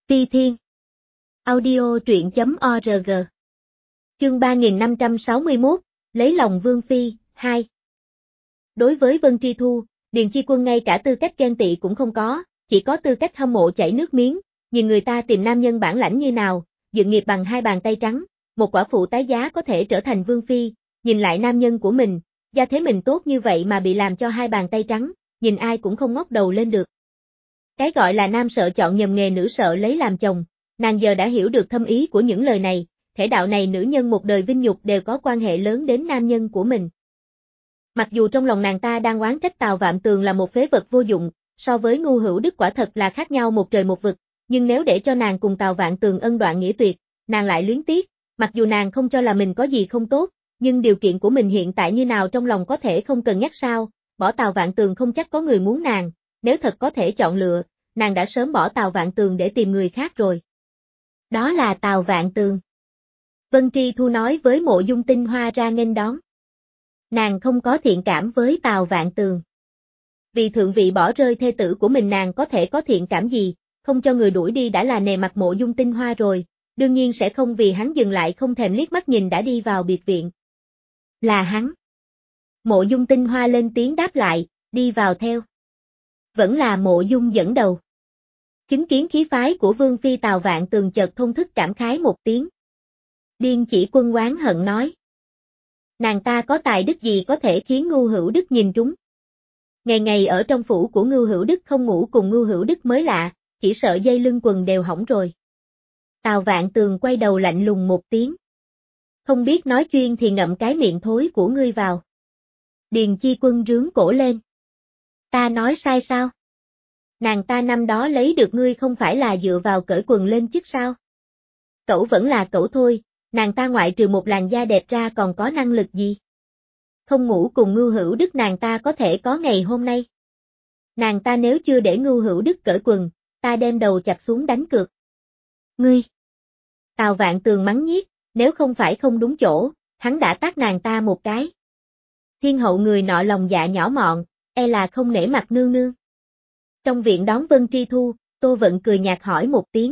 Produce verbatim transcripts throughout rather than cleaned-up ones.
Phi Thiên. Audio truyện chấm org. Chương ba nghìn năm trăm sáu mươi mốt, lấy lòng Vương Phi, hai. Đối với Vân Tri Thu, Điền Chi Quân ngay cả tư cách ghen tị cũng không có, chỉ có tư cách hâm mộ chảy nước miếng, nhìn người ta tìm nam nhân bản lãnh như nào, dựng nghiệp bằng hai bàn tay trắng, một quả phụ tái giá có thể trở thành Vương Phi, nhìn lại nam nhân của mình, gia thế mình tốt như vậy mà bị làm cho hai bàn tay trắng, nhìn ai cũng không ngóc đầu lên được. Cái gọi là nam sợ chọn nhầm nghề, nữ sợ lấy làm chồng, nàng giờ đã hiểu được thâm ý của những lời này, thể đạo này nữ nhân một đời vinh nhục đều có quan hệ lớn đến nam nhân của mình. Mặc dù trong lòng nàng ta đang oán trách Tào Vạn Tường là một phế vật vô dụng, so với Ngưu Hữu Đức quả thật là khác nhau một trời một vực, nhưng nếu để cho nàng cùng Tào Vạn Tường ân đoạn nghĩa tuyệt, nàng lại luyến tiếc, mặc dù nàng không cho là mình có gì không tốt, nhưng điều kiện của mình hiện tại như nào trong lòng có thể không cần nhắc sao, bỏ Tào Vạn Tường không chắc có người muốn nàng, nếu thật có thể chọn lựa, nàng đã sớm bỏ Tào Vạn Tường để tìm người khác rồi. Đó là Tào Vạn Tường. Vân Tri Thu nói với Mộ Dung Tinh Hoa ra nghênh đón. Nàng không có thiện cảm với Tào Vạn Tường. Vì thượng vị bỏ rơi thê tử của mình, nàng có thể có thiện cảm gì, không cho người đuổi đi đã là nề mặt Mộ Dung Tinh Hoa rồi, đương nhiên sẽ không vì hắn dừng lại không thèm liếc mắt nhìn đã đi vào biệt viện. Là hắn. Mộ Dung Tinh Hoa lên tiếng đáp lại, đi vào theo. Vẫn là Mộ Dung dẫn đầu. Chứng kiến khí phái của Vương Phi, Tào Vạn Tường chợt thông thức cảm khái một tiếng. Điền Chỉ Quân oán hận nói. Nàng ta có tài đức gì có thể khiến Ngưu Hữu Đức nhìn trúng. Ngày ngày ở trong phủ của Ngưu Hữu Đức không ngủ cùng Ngưu Hữu Đức mới lạ, chỉ sợ dây lưng quần đều hỏng rồi. Tào Vạn Tường quay đầu lạnh lùng một tiếng. Không biết nói chuyên thì ngậm cái miệng thối của ngươi vào. Điền Chi Quân rướn cổ lên. Ta nói sai sao? Nàng ta năm đó lấy được ngươi không phải là dựa vào cởi quần lên chứ sao? Cậu vẫn là cậu thôi, nàng ta ngoại trừ một làn da đẹp ra còn có năng lực gì? Không ngủ cùng Ngưu Hữu Đức nàng ta có thể có ngày hôm nay. Nàng ta nếu chưa để Ngưu Hữu Đức cởi quần, ta đem đầu chặt xuống đánh cược. Ngươi! Tào Vạn Tường mắng nhiếc, nếu không phải không đúng chỗ, hắn đã tát nàng ta một cái. Thiên hậu người nọ lòng dạ nhỏ mọn, e là không nể mặt nương nương. Trong viện đón Vân Tri Thu, Tô Vận cười nhạt hỏi một tiếng.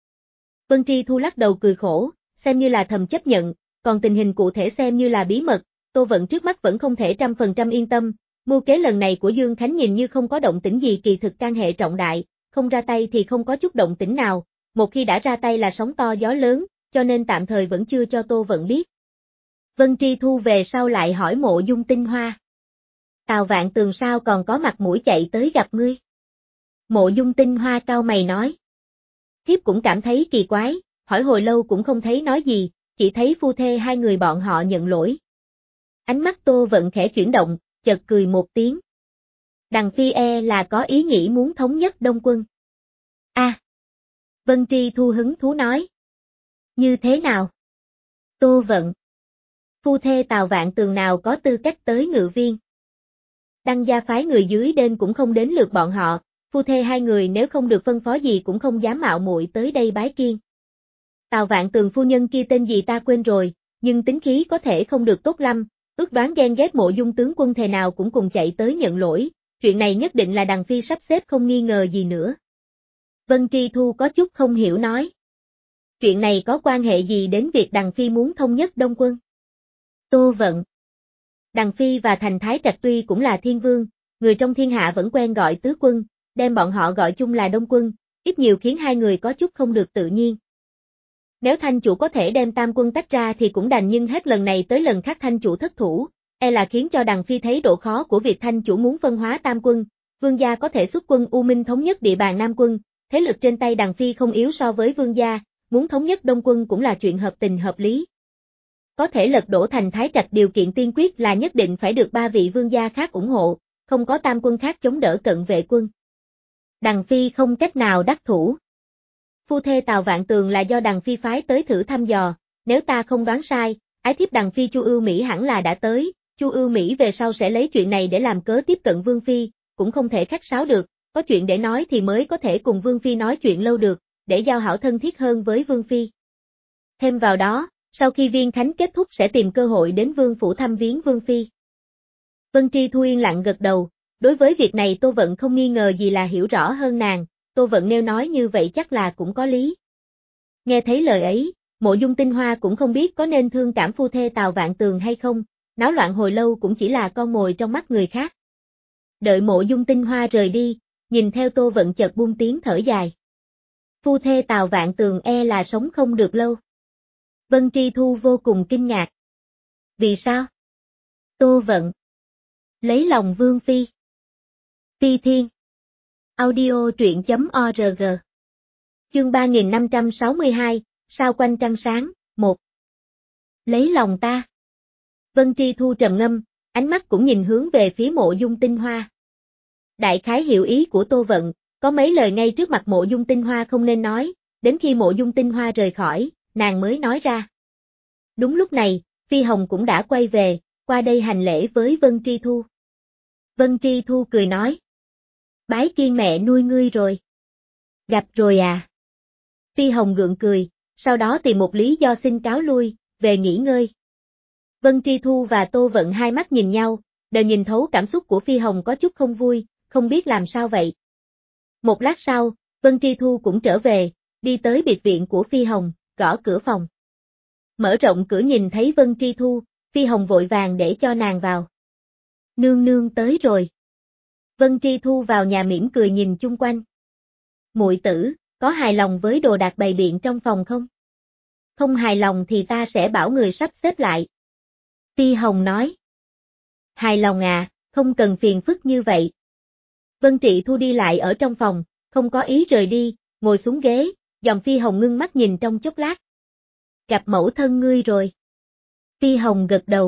Vân Tri Thu lắc đầu cười khổ, xem như là thầm chấp nhận, còn tình hình cụ thể xem như là bí mật, Tô Vận trước mắt vẫn không thể trăm phần trăm yên tâm, mưu kế lần này của Dương Khánh nhìn như không có động tĩnh gì, kỳ thực can hệ trọng đại, không ra tay thì không có chút động tĩnh nào, một khi đã ra tay là sóng to gió lớn, cho nên tạm thời vẫn chưa cho Tô Vận biết. Vân Tri Thu về sau lại hỏi Mộ Dung Tinh Hoa. Tào Vạn Tường sao còn có mặt mũi chạy tới gặp ngươi? Mộ Dung Tinh Hoa cau mày nói. Thiếp cũng cảm thấy kỳ quái, hỏi hồi lâu cũng không thấy nói gì, chỉ thấy phu thê hai người bọn họ nhận lỗi. Ánh mắt Tô Vận khẽ chuyển động, chợt cười một tiếng. Đằng Phi e là có ý nghĩ muốn thống nhất Đông Quân. A. À, Vân Tri Thu hứng thú nói. Như thế nào? Tô Vận. Phu thê Tào Vạn Tường nào có tư cách tới ngự viên? Đăng gia phái người dưới đên cũng không đến lượt bọn họ. Phu thê hai người nếu không được phân phó gì cũng không dám mạo muội tới đây bái kiên. Tào Vạn Tường phu nhân kia tên gì ta quên rồi, nhưng tính khí có thể không được tốt lắm, ước đoán ghen ghét Mộ Dung tướng quân thề nào cũng cùng chạy tới nhận lỗi, chuyện này nhất định là Đằng Phi sắp xếp không nghi ngờ gì nữa. Vân Tri Thu có chút không hiểu nói. Chuyện này có quan hệ gì đến việc Đằng Phi muốn thống nhất Đông Quân? Tô Vận. Đằng Phi và Thành Thái Trạch tuy cũng là thiên vương, người trong thiên hạ vẫn quen gọi tứ quân, đem bọn họ gọi chung là Đông Quân, ít nhiều khiến hai người có chút không được tự nhiên. Nếu Thanh chủ có thể đem tam quân tách ra thì cũng đành, nhưng hết lần này tới lần khác Thanh chủ thất thủ, e là khiến cho Đằng Phi thấy độ khó của việc Thanh chủ muốn phân hóa tam quân, vương gia có thể xuất quân U Minh thống nhất địa bàn Nam quân, thế lực trên tay Đằng Phi không yếu so với vương gia, muốn thống nhất Đông quân cũng là chuyện hợp tình hợp lý. Có thể lật đổ Thành Thái Trạch điều kiện tiên quyết là nhất định phải được ba vị vương gia khác ủng hộ, không có tam quân khác chống đỡ cận vệ quân. Đằng Phi không cách nào đắc thủ. Phu thê Tào Vạn Tường là do Đằng Phi phái tới thử thăm dò, nếu ta không đoán sai, ái thiếp Đằng Phi Chu Ưu Mỹ hẳn là đã tới, Chu Ưu Mỹ về sau sẽ lấy chuyện này để làm cớ tiếp cận Vương Phi, cũng không thể khách sáo được, có chuyện để nói thì mới có thể cùng Vương Phi nói chuyện lâu được, để giao hảo thân thiết hơn với Vương Phi. Thêm vào đó, sau khi viên khánh kết thúc sẽ tìm cơ hội đến Vương phủ thăm viếng Vương Phi. Vân Tri Thu yên lặng gật đầu, đối với việc này Tô Vận không nghi ngờ gì là hiểu rõ hơn nàng, Tô Vận nêu nói như vậy chắc là cũng có lý. Nghe thấy lời ấy, Mộ Dung Tinh Hoa cũng không biết có nên thương cảm phu thê Tào Vạn Tường hay không, náo loạn hồi lâu cũng chỉ là con mồi trong mắt người khác. Đợi Mộ Dung Tinh Hoa rời đi, nhìn theo Tô Vận chợt buông tiếng thở dài. Phu thê Tào Vạn Tường e là sống không được lâu. Vân Tri Thu vô cùng kinh ngạc. Vì sao? Tô Vận. Lấy lòng Vương Phi. Phi Thiên. Audio truyện chấm org. Chương ba nghìn năm trăm sáu mươi hai, sao quanh trăng sáng, một. Lấy lòng ta. Vân Tri Thu trầm ngâm, ánh mắt cũng nhìn hướng về phía Mộ Dung Tinh Hoa. Đại khái hiểu ý của Tô Vận, có mấy lời ngay trước mặt Mộ Dung Tinh Hoa không nên nói, đến khi Mộ Dung Tinh Hoa rời khỏi, nàng mới nói ra. Đúng lúc này, Phi Hồng cũng đã quay về, qua đây hành lễ với Vân Tri Thu. Vân Tri Thu cười nói. Bái kiên mẹ nuôi ngươi rồi. Gặp rồi à? Phi Hồng gượng cười, sau đó tìm một lý do xin cáo lui, về nghỉ ngơi. Vân Tri Thu và Tô Vận hai mắt nhìn nhau, đều nhìn thấu cảm xúc của Phi Hồng có chút không vui, không biết làm sao vậy. Một lát sau, Vân Tri Thu cũng trở về, đi tới biệt viện của Phi Hồng, gõ cửa phòng. Mở rộng cửa nhìn thấy Vân Tri Thu, Phi Hồng vội vàng để cho nàng vào. Nương nương tới rồi. Vân Tri Thu vào nhà mỉm cười nhìn chung quanh. Muội tử, có hài lòng với đồ đạc bày biện trong phòng không? Không hài lòng thì ta sẽ bảo người sắp xếp lại. Phi Hồng nói. Hài lòng à, không cần phiền phức như vậy. Vân Trị Thu đi lại ở trong phòng, không có ý rời đi, ngồi xuống ghế, dòng Phi Hồng ngưng mắt nhìn trong chốc lát. Gặp mẫu thân ngươi rồi. Phi Hồng gật đầu.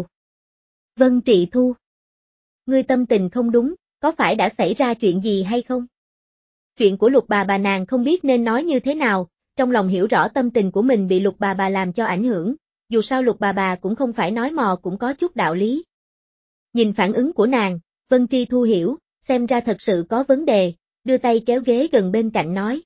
Vân Trị Thu. Ngươi tâm tình không đúng, có phải đã xảy ra chuyện gì hay không? Chuyện của Lục bà bà nàng không biết nên nói như thế nào, trong lòng hiểu rõ tâm tình của mình bị Lục bà bà làm cho ảnh hưởng, dù sao Lục bà bà cũng không phải nói mò cũng có chút đạo lý. Nhìn phản ứng của nàng, Vân Tri Thu hiểu, xem ra thật sự có vấn đề, đưa tay kéo ghế gần bên cạnh nói.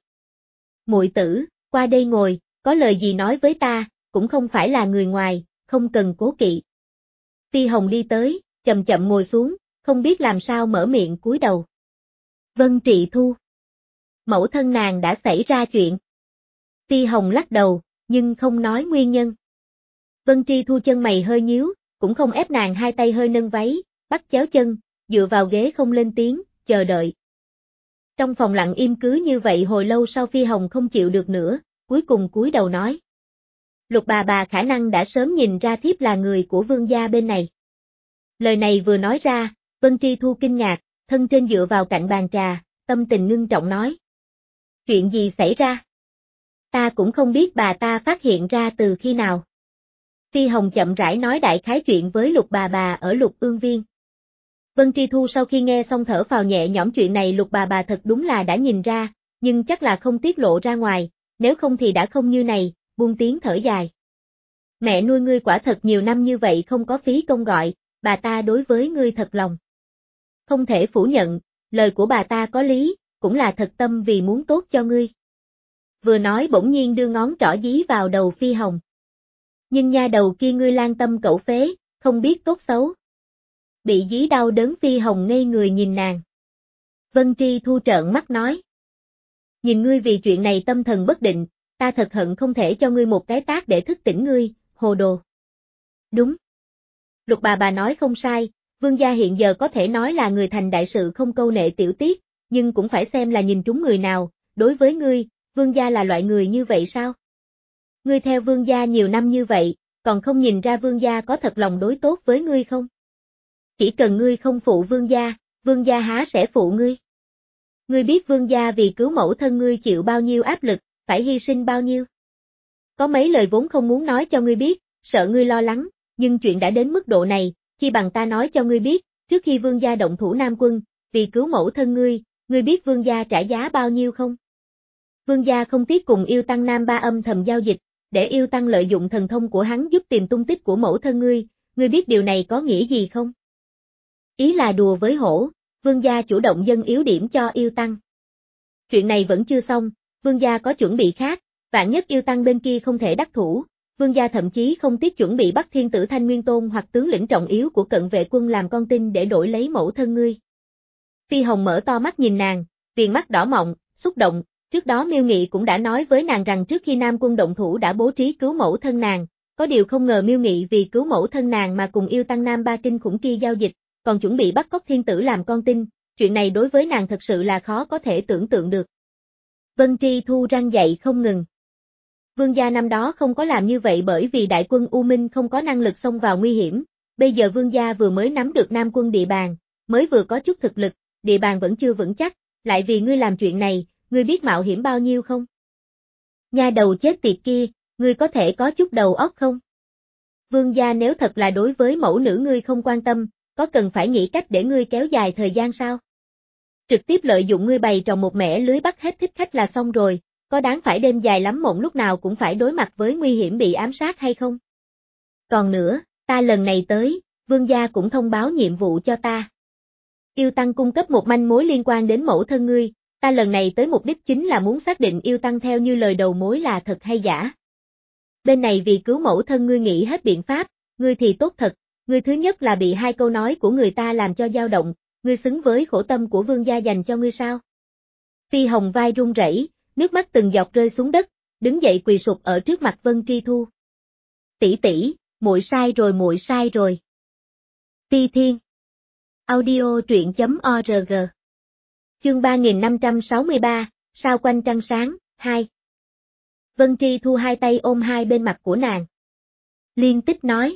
Muội tử, qua đây ngồi, có lời gì nói với ta, cũng không phải là người ngoài, không cần cố kỵ. Phi Hồng đi tới, chậm chậm ngồi xuống, không biết làm sao mở miệng cúi đầu. Vân Trị Thu. Mẫu thân nàng đã xảy ra chuyện. Phi Hồng lắc đầu, nhưng không nói nguyên nhân. Vân Tri Thu chân mày hơi nhíu, cũng không ép nàng hai tay hơi nâng váy, bắt chéo chân, dựa vào ghế không lên tiếng, chờ đợi. Trong phòng lặng im cứ như vậy hồi lâu sau Phi Hồng không chịu được nữa, cuối cùng cúi đầu nói. Lục bà bà khả năng đã sớm nhìn ra thiếp là người của vương gia bên này. Lời này vừa nói ra, Vân Tri Thu kinh ngạc, thân trên dựa vào cạnh bàn trà, tâm tình ngưng trọng nói. Chuyện gì xảy ra? Ta cũng không biết bà ta phát hiện ra từ khi nào. Phi Hồng chậm rãi nói đại khái chuyện với Lục bà bà ở Lục Ương Viên. Vân Tri Thu sau khi nghe xong thở phào nhẹ nhõm chuyện này Lục bà bà thật đúng là đã nhìn ra, nhưng chắc là không tiết lộ ra ngoài, nếu không thì đã không như này, buông tiếng thở dài. Mẹ nuôi ngươi quả thật nhiều năm như vậy không có phí công gọi, bà ta đối với ngươi thật lòng. Không thể phủ nhận, lời của bà ta có lý, cũng là thật tâm vì muốn tốt cho ngươi. Vừa nói bỗng nhiên đưa ngón trỏ dí vào đầu Phi Hồng. Nhưng nha đầu kia ngươi lan tâm cẩu phế, không biết tốt xấu. Bị dí đau đớn Phi Hồng ngây người nhìn nàng. Vân Tri Thu trợn mắt nói. Nhìn ngươi vì chuyện này tâm thần bất định, ta thật hận không thể cho ngươi một cái tát để thức tỉnh ngươi, hồ đồ. Đúng. Lục bà bà nói không sai, vương gia hiện giờ có thể nói là người thành đại sự không câu nệ tiểu tiết, nhưng cũng phải xem là nhìn trúng người nào, đối với ngươi, vương gia là loại người như vậy sao? Ngươi theo vương gia nhiều năm như vậy, còn không nhìn ra vương gia có thật lòng đối tốt với ngươi không? Chỉ cần ngươi không phụ vương gia, vương gia há sẽ phụ ngươi? Ngươi biết vương gia vì cứu mẫu thân ngươi chịu bao nhiêu áp lực, phải hy sinh bao nhiêu? Có mấy lời vốn không muốn nói cho ngươi biết, sợ ngươi lo lắng, nhưng chuyện đã đến mức độ này, chi bằng ta nói cho ngươi biết, trước khi vương gia động thủ Nam Quân, vì cứu mẫu thân ngươi, ngươi biết vương gia trả giá bao nhiêu không? Vương gia không tiếc cùng yêu tăng Nam Ba âm thầm giao dịch, để yêu tăng lợi dụng thần thông của hắn giúp tìm tung tích của mẫu thân ngươi, ngươi biết điều này có nghĩa gì không? Ý là đùa với hổ, vương gia chủ động dâng yếu điểm cho yêu tăng. Chuyện này vẫn chưa xong, vương gia có chuẩn bị khác, vạn nhất yêu tăng bên kia không thể đắc thủ, vương gia thậm chí không tiếc chuẩn bị bắt thiên tử Thanh Nguyên Tôn hoặc tướng lĩnh trọng yếu của cận vệ quân làm con tin để đổi lấy mẫu thân ngươi. Phi Hồng mở to mắt nhìn nàng, viền mắt đỏ mọng, xúc động, trước đó Miêu Nghị cũng đã nói với nàng rằng trước khi Nam Quân động thủ đã bố trí cứu mẫu thân nàng, có điều không ngờ Miêu Nghị vì cứu mẫu thân nàng mà cùng yêu tăng Nam Ba kinh khủng kia giao dịch, còn chuẩn bị bắt cóc thiên tử làm con tin, chuyện này đối với nàng thật sự là khó có thể tưởng tượng được. Vân Tri Thu răng dậy không ngừng. Vương gia năm đó không có làm như vậy bởi vì đại quân U Minh không có năng lực xông vào nguy hiểm, bây giờ vương gia vừa mới nắm được Nam Quân địa bàn, mới vừa có chút thực lực, địa bàn vẫn chưa vững chắc, lại vì ngươi làm chuyện này, ngươi biết mạo hiểm bao nhiêu không? Nha đầu chết tiệt kia, ngươi có thể có chút đầu óc không? Vương gia nếu thật là đối với mẫu nữ ngươi không quan tâm, có cần phải nghĩ cách để ngươi kéo dài thời gian sao? Trực tiếp lợi dụng ngươi bày trò một mẻ lưới bắt hết thích khách là xong rồi, có đáng phải đêm dài lắm mộng lúc nào cũng phải đối mặt với nguy hiểm bị ám sát hay không? Còn nữa, ta lần này tới, vương gia cũng thông báo nhiệm vụ cho ta. Yêu Tăng cung cấp một manh mối liên quan đến mẫu thân ngươi, ta lần này tới mục đích chính là muốn xác định Yêu Tăng theo như lời đầu mối là thật hay giả. Bên này vì cứu mẫu thân ngươi nghĩ hết biện pháp, ngươi thì tốt thật, ngươi thứ nhất là bị hai câu nói của người ta làm cho dao động, ngươi xứng với khổ tâm của vương gia dành cho ngươi sao? Phi Hồng vai run rẩy, nước mắt từng giọt rơi xuống đất, đứng dậy quỳ sụp ở trước mặt Vân Tri Thu. Tỷ tỷ, muội sai rồi muội sai rồi. Ti Thiên. Audio truyện chấm org. Chương ba nghìn năm trăm sáu mươi ba, sao quanh trăng sáng, hai. Vân Tri Thu hai tay ôm hai bên mặt của nàng. Liên tích nói.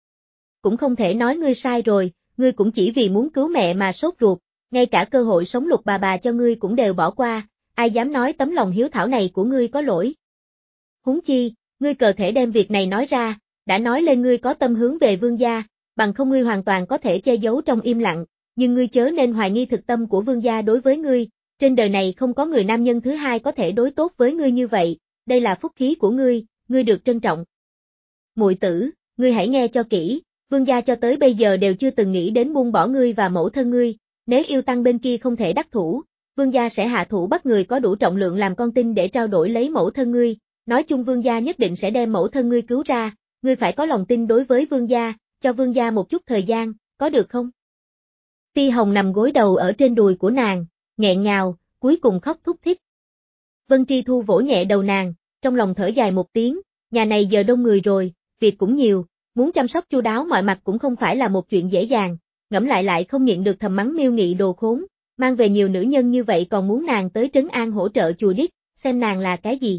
Cũng không thể nói ngươi sai rồi, ngươi cũng chỉ vì muốn cứu mẹ mà sốt ruột, ngay cả cơ hội sống lục bà bà cho ngươi cũng đều bỏ qua, ai dám nói tấm lòng hiếu thảo này của ngươi có lỗi. Huống chi, ngươi cờ thể đem việc này nói ra, đã nói lên ngươi có tâm hướng về vương gia, bằng không ngươi hoàn toàn có thể che giấu trong im lặng, nhưng ngươi chớ nên hoài nghi thực tâm của vương gia đối với ngươi, trên đời này không có người nam nhân thứ hai có thể đối tốt với ngươi như vậy, đây là phúc khí của ngươi, ngươi được trân trọng. Muội tử, ngươi hãy nghe cho kỹ, vương gia cho tới bây giờ đều chưa từng nghĩ đến buông bỏ ngươi và mẫu thân ngươi, nếu Yêu Tăng bên kia không thể đắc thủ, vương gia sẽ hạ thủ bắt người có đủ trọng lượng làm con tin để trao đổi lấy mẫu thân ngươi, nói chung vương gia nhất định sẽ đem mẫu thân ngươi cứu ra, ngươi phải có lòng tin đối với vương gia, cho vương gia một chút thời gian, có được không? Phi Hồng nằm gối đầu ở trên đùi của nàng, nghẹn ngào, cuối cùng khóc thúc thích. Vân Tri Thu vỗ nhẹ đầu nàng, trong lòng thở dài một tiếng, nhà này giờ đông người rồi, việc cũng nhiều, muốn chăm sóc chu đáo mọi mặt cũng không phải là một chuyện dễ dàng, ngẫm lại lại không nhịn được thầm mắng Miêu Nghị đồ khốn, mang về nhiều nữ nhân như vậy còn muốn nàng tới trấn an hỗ trợ chùa điếc, xem nàng là cái gì.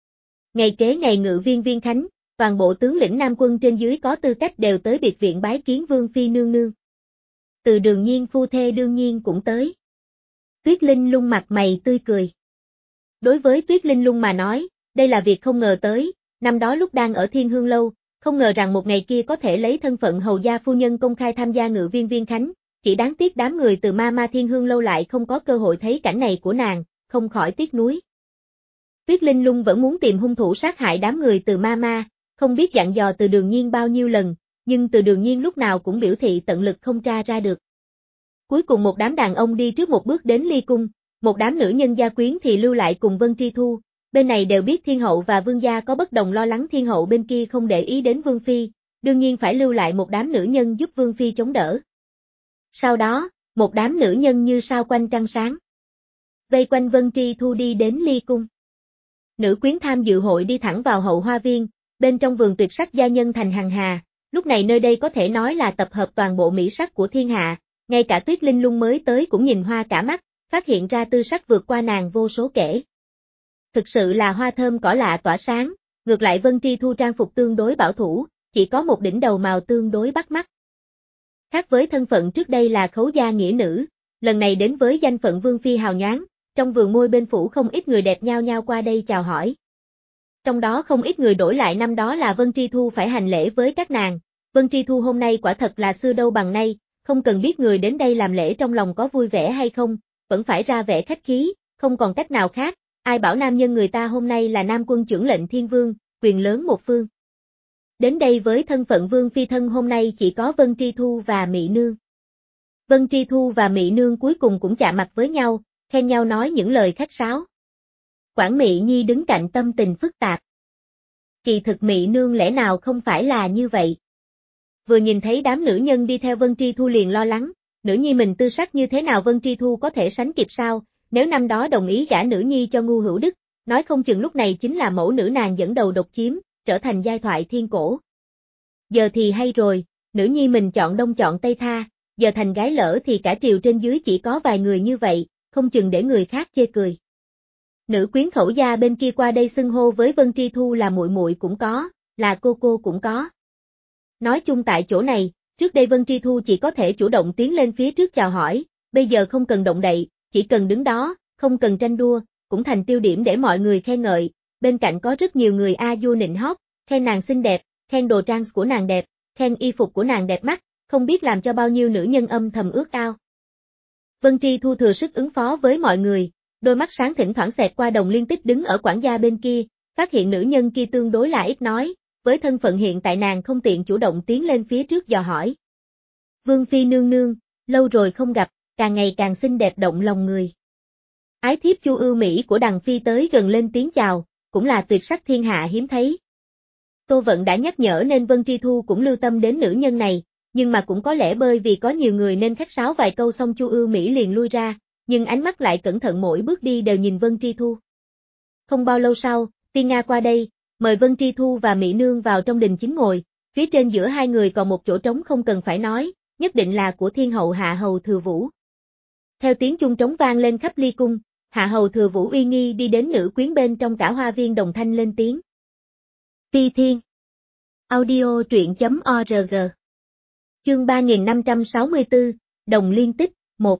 Ngày kế ngày ngự viên Viên Khánh, toàn bộ tướng lĩnh Nam Quân trên dưới có tư cách đều tới biệt viện bái kiến Vương Phi nương nương. Từ Đường Nhiên phu thê đương nhiên cũng tới. Tuyết Linh Lung mặt mày tươi cười. Đối với Tuyết Linh Lung mà nói, đây là việc không ngờ tới, năm đó lúc đang ở Thiên Hương Lâu, không ngờ rằng một ngày kia có thể lấy thân phận hầu gia phu nhân công khai tham gia ngự viên Viên Khánh, chỉ đáng tiếc đám người từ Ma Ma Thiên Hương Lâu lại không có cơ hội thấy cảnh này của nàng, không khỏi tiếc nuối. Tuyết Linh Lung vẫn muốn tìm hung thủ sát hại đám người từ Ma Ma, không biết dặn dò Từ Đường Nhiên bao nhiêu lần, nhưng Từ Đường Nhiên lúc nào cũng biểu thị tận lực không tra ra được. Cuối cùng một đám đàn ông đi trước một bước đến Ly Cung, một đám nữ nhân gia quyến thì lưu lại cùng Vân Tri Thu, bên này đều biết Thiên Hậu và Vương gia có bất đồng lo lắng Thiên Hậu bên kia không để ý đến Vương Phi, đương nhiên phải lưu lại một đám nữ nhân giúp Vương Phi chống đỡ. Sau đó, một đám nữ nhân như sao quanh trăng sáng. Vây quanh Vân Tri Thu đi đến Ly Cung. Nữ quyến tham dự hội đi thẳng vào hậu hoa viên, bên trong vườn tuyệt sắc gia nhân thành hàng hà, lúc này nơi đây có thể nói là tập hợp toàn bộ mỹ sắc của thiên hạ, ngay cả Tuyết Linh Lung mới tới cũng nhìn hoa cả mắt, phát hiện ra tư sắc vượt qua nàng vô số kể. Thực sự là hoa thơm cỏ lạ tỏa sáng, ngược lại Vân Tri Thu trang phục tương đối bảo thủ, chỉ có một đỉnh đầu màu tương đối bắt mắt. Khác với thân phận trước đây là khấu gia nghĩa nữ, lần này đến với danh phận Vương Phi hào nhoáng, trong vườn môi bên phủ không ít người đẹp nhao nhao qua đây chào hỏi. Trong đó không ít người đổi lại năm đó là Vân Tri Thu phải hành lễ với các nàng, Vân Tri Thu hôm nay quả thật là xưa đâu bằng nay, không cần biết người đến đây làm lễ trong lòng có vui vẻ hay không, vẫn phải ra vẻ khách khí, không còn cách nào khác, ai bảo nam nhân người ta hôm nay là Nam Quân trưởng lệnh Thiên Vương, quyền lớn một phương. Đến đây với thân phận Vương Phi thân hôm nay chỉ có Vân Tri Thu và Mị Nương. Vân Tri Thu và Mị Nương cuối cùng cũng chạm mặt với nhau, khen nhau nói những lời khách sáo. Quản Mị Nhi đứng cạnh tâm tình phức tạp. Kỳ thực Mị Nương lẽ nào không phải là như vậy? Vừa nhìn thấy đám nữ nhân đi theo Vân Tri Thu liền lo lắng, nữ nhi mình tư sắc như thế nào Vân Tri Thu có thể sánh kịp sao, nếu năm đó đồng ý gả nữ nhi cho Ngu Hữu Đức, nói không chừng lúc này chính là mẫu nữ nàng dẫn đầu độc chiếm, trở thành giai thoại thiên cổ. Giờ thì hay rồi, nữ nhi mình chọn đông chọn tây tha, giờ thành gái lỡ thì cả triều trên dưới chỉ có vài người như vậy, không chừng để người khác chê cười. Nữ quyến khẩu gia bên kia qua đây xưng hô với Vân Tri Thu là muội muội cũng có, là cô cô cũng có. Nói chung tại chỗ này, trước đây Vân Tri Thu chỉ có thể chủ động tiến lên phía trước chào hỏi, bây giờ không cần động đậy, chỉ cần đứng đó, không cần tranh đua, cũng thành tiêu điểm để mọi người khen ngợi, bên cạnh có rất nhiều người a du nịnh hót, khen nàng xinh đẹp, khen đồ trang của nàng đẹp, khen y phục của nàng đẹp mắt, không biết làm cho bao nhiêu nữ nhân âm thầm ước ao. Vân Tri Thu thừa sức ứng phó với mọi người, đôi mắt sáng thỉnh thoảng xẹt qua Đồng Liên Tích đứng ở quản gia bên kia, phát hiện nữ nhân kia tương đối là ít nói, với thân phận hiện tại nàng không tiện chủ động tiến lên phía trước dò hỏi. Vương phi nương nương, lâu rồi không gặp, càng ngày càng xinh đẹp động lòng người. Ái thiếp Chu Ưu Mỹ của Đằng phi tới gần lên tiếng chào, cũng là tuyệt sắc thiên hạ hiếm thấy. Tô Vận đã nhắc nhở nên Vân Tri Thu cũng lưu tâm đến nữ nhân này, nhưng mà cũng có lẽ bởi vì có nhiều người nên khách sáo vài câu xong Chu Ưu Mỹ liền lui ra, nhưng ánh mắt lại cẩn thận mỗi bước đi đều nhìn Vân Tri Thu. Không bao lâu sau, Tiên Nga qua đây, mời Vân Tri Thu và Mỹ Nương vào trong đình chính ngồi, phía trên giữa hai người còn một chỗ trống không cần phải nói, nhất định là của Thiên hậu Hạ hầu Thừa Vũ. Theo tiếng chuông trống vang lên khắp ly cung, Hạ hầu Thừa Vũ uy nghi đi đến nữ quyến bên trong cả hoa viên đồng thanh lên tiếng. Phi Thiên. Audio truyện chấm org. Chương ba nghìn năm trăm sáu mươi tư, Đồng Liên Tích, một.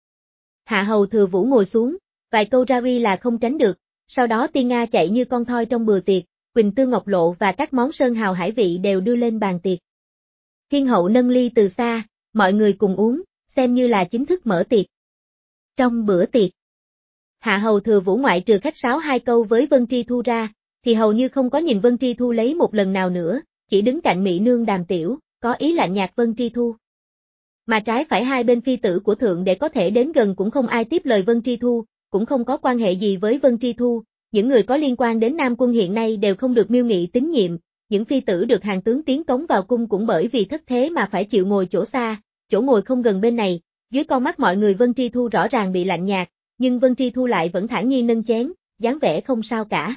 Hạ hầu Thừa Vũ ngồi xuống, vài câu ra uy là không tránh được, sau đó Tiên Nga chạy như con thoi trong bữa tiệc, Quỳnh Tư Ngọc Lộ và các món sơn hào hải vị đều đưa lên bàn tiệc. Thiên hậu nâng ly từ xa, mọi người cùng uống, xem như là chính thức mở tiệc. Trong bữa tiệc, Hạ hầu Thừa Vũ ngoại trừ khách sáo hai câu với Vân Tri Thu ra, thì hầu như không có nhìn Vân Tri Thu lấy một lần nào nữa, chỉ đứng cạnh Mỹ Nương đàm tiểu, có ý lạnh nhạt Vân Tri Thu. Mà trái phải hai bên phi tử của thượng để có thể đến gần cũng không ai tiếp lời Vân Tri Thu, cũng không có quan hệ gì với Vân Tri Thu, những người có liên quan đến Nam Quân hiện nay đều không được miêu nghị tín nhiệm, những phi tử được hàng tướng tiến cống vào cung cũng bởi vì thất thế mà phải chịu ngồi chỗ xa, chỗ ngồi không gần bên này, dưới con mắt mọi người Vân Tri Thu rõ ràng bị lạnh nhạt, nhưng Vân Tri Thu lại vẫn thản nhiên nâng chén, dáng vẻ không sao cả.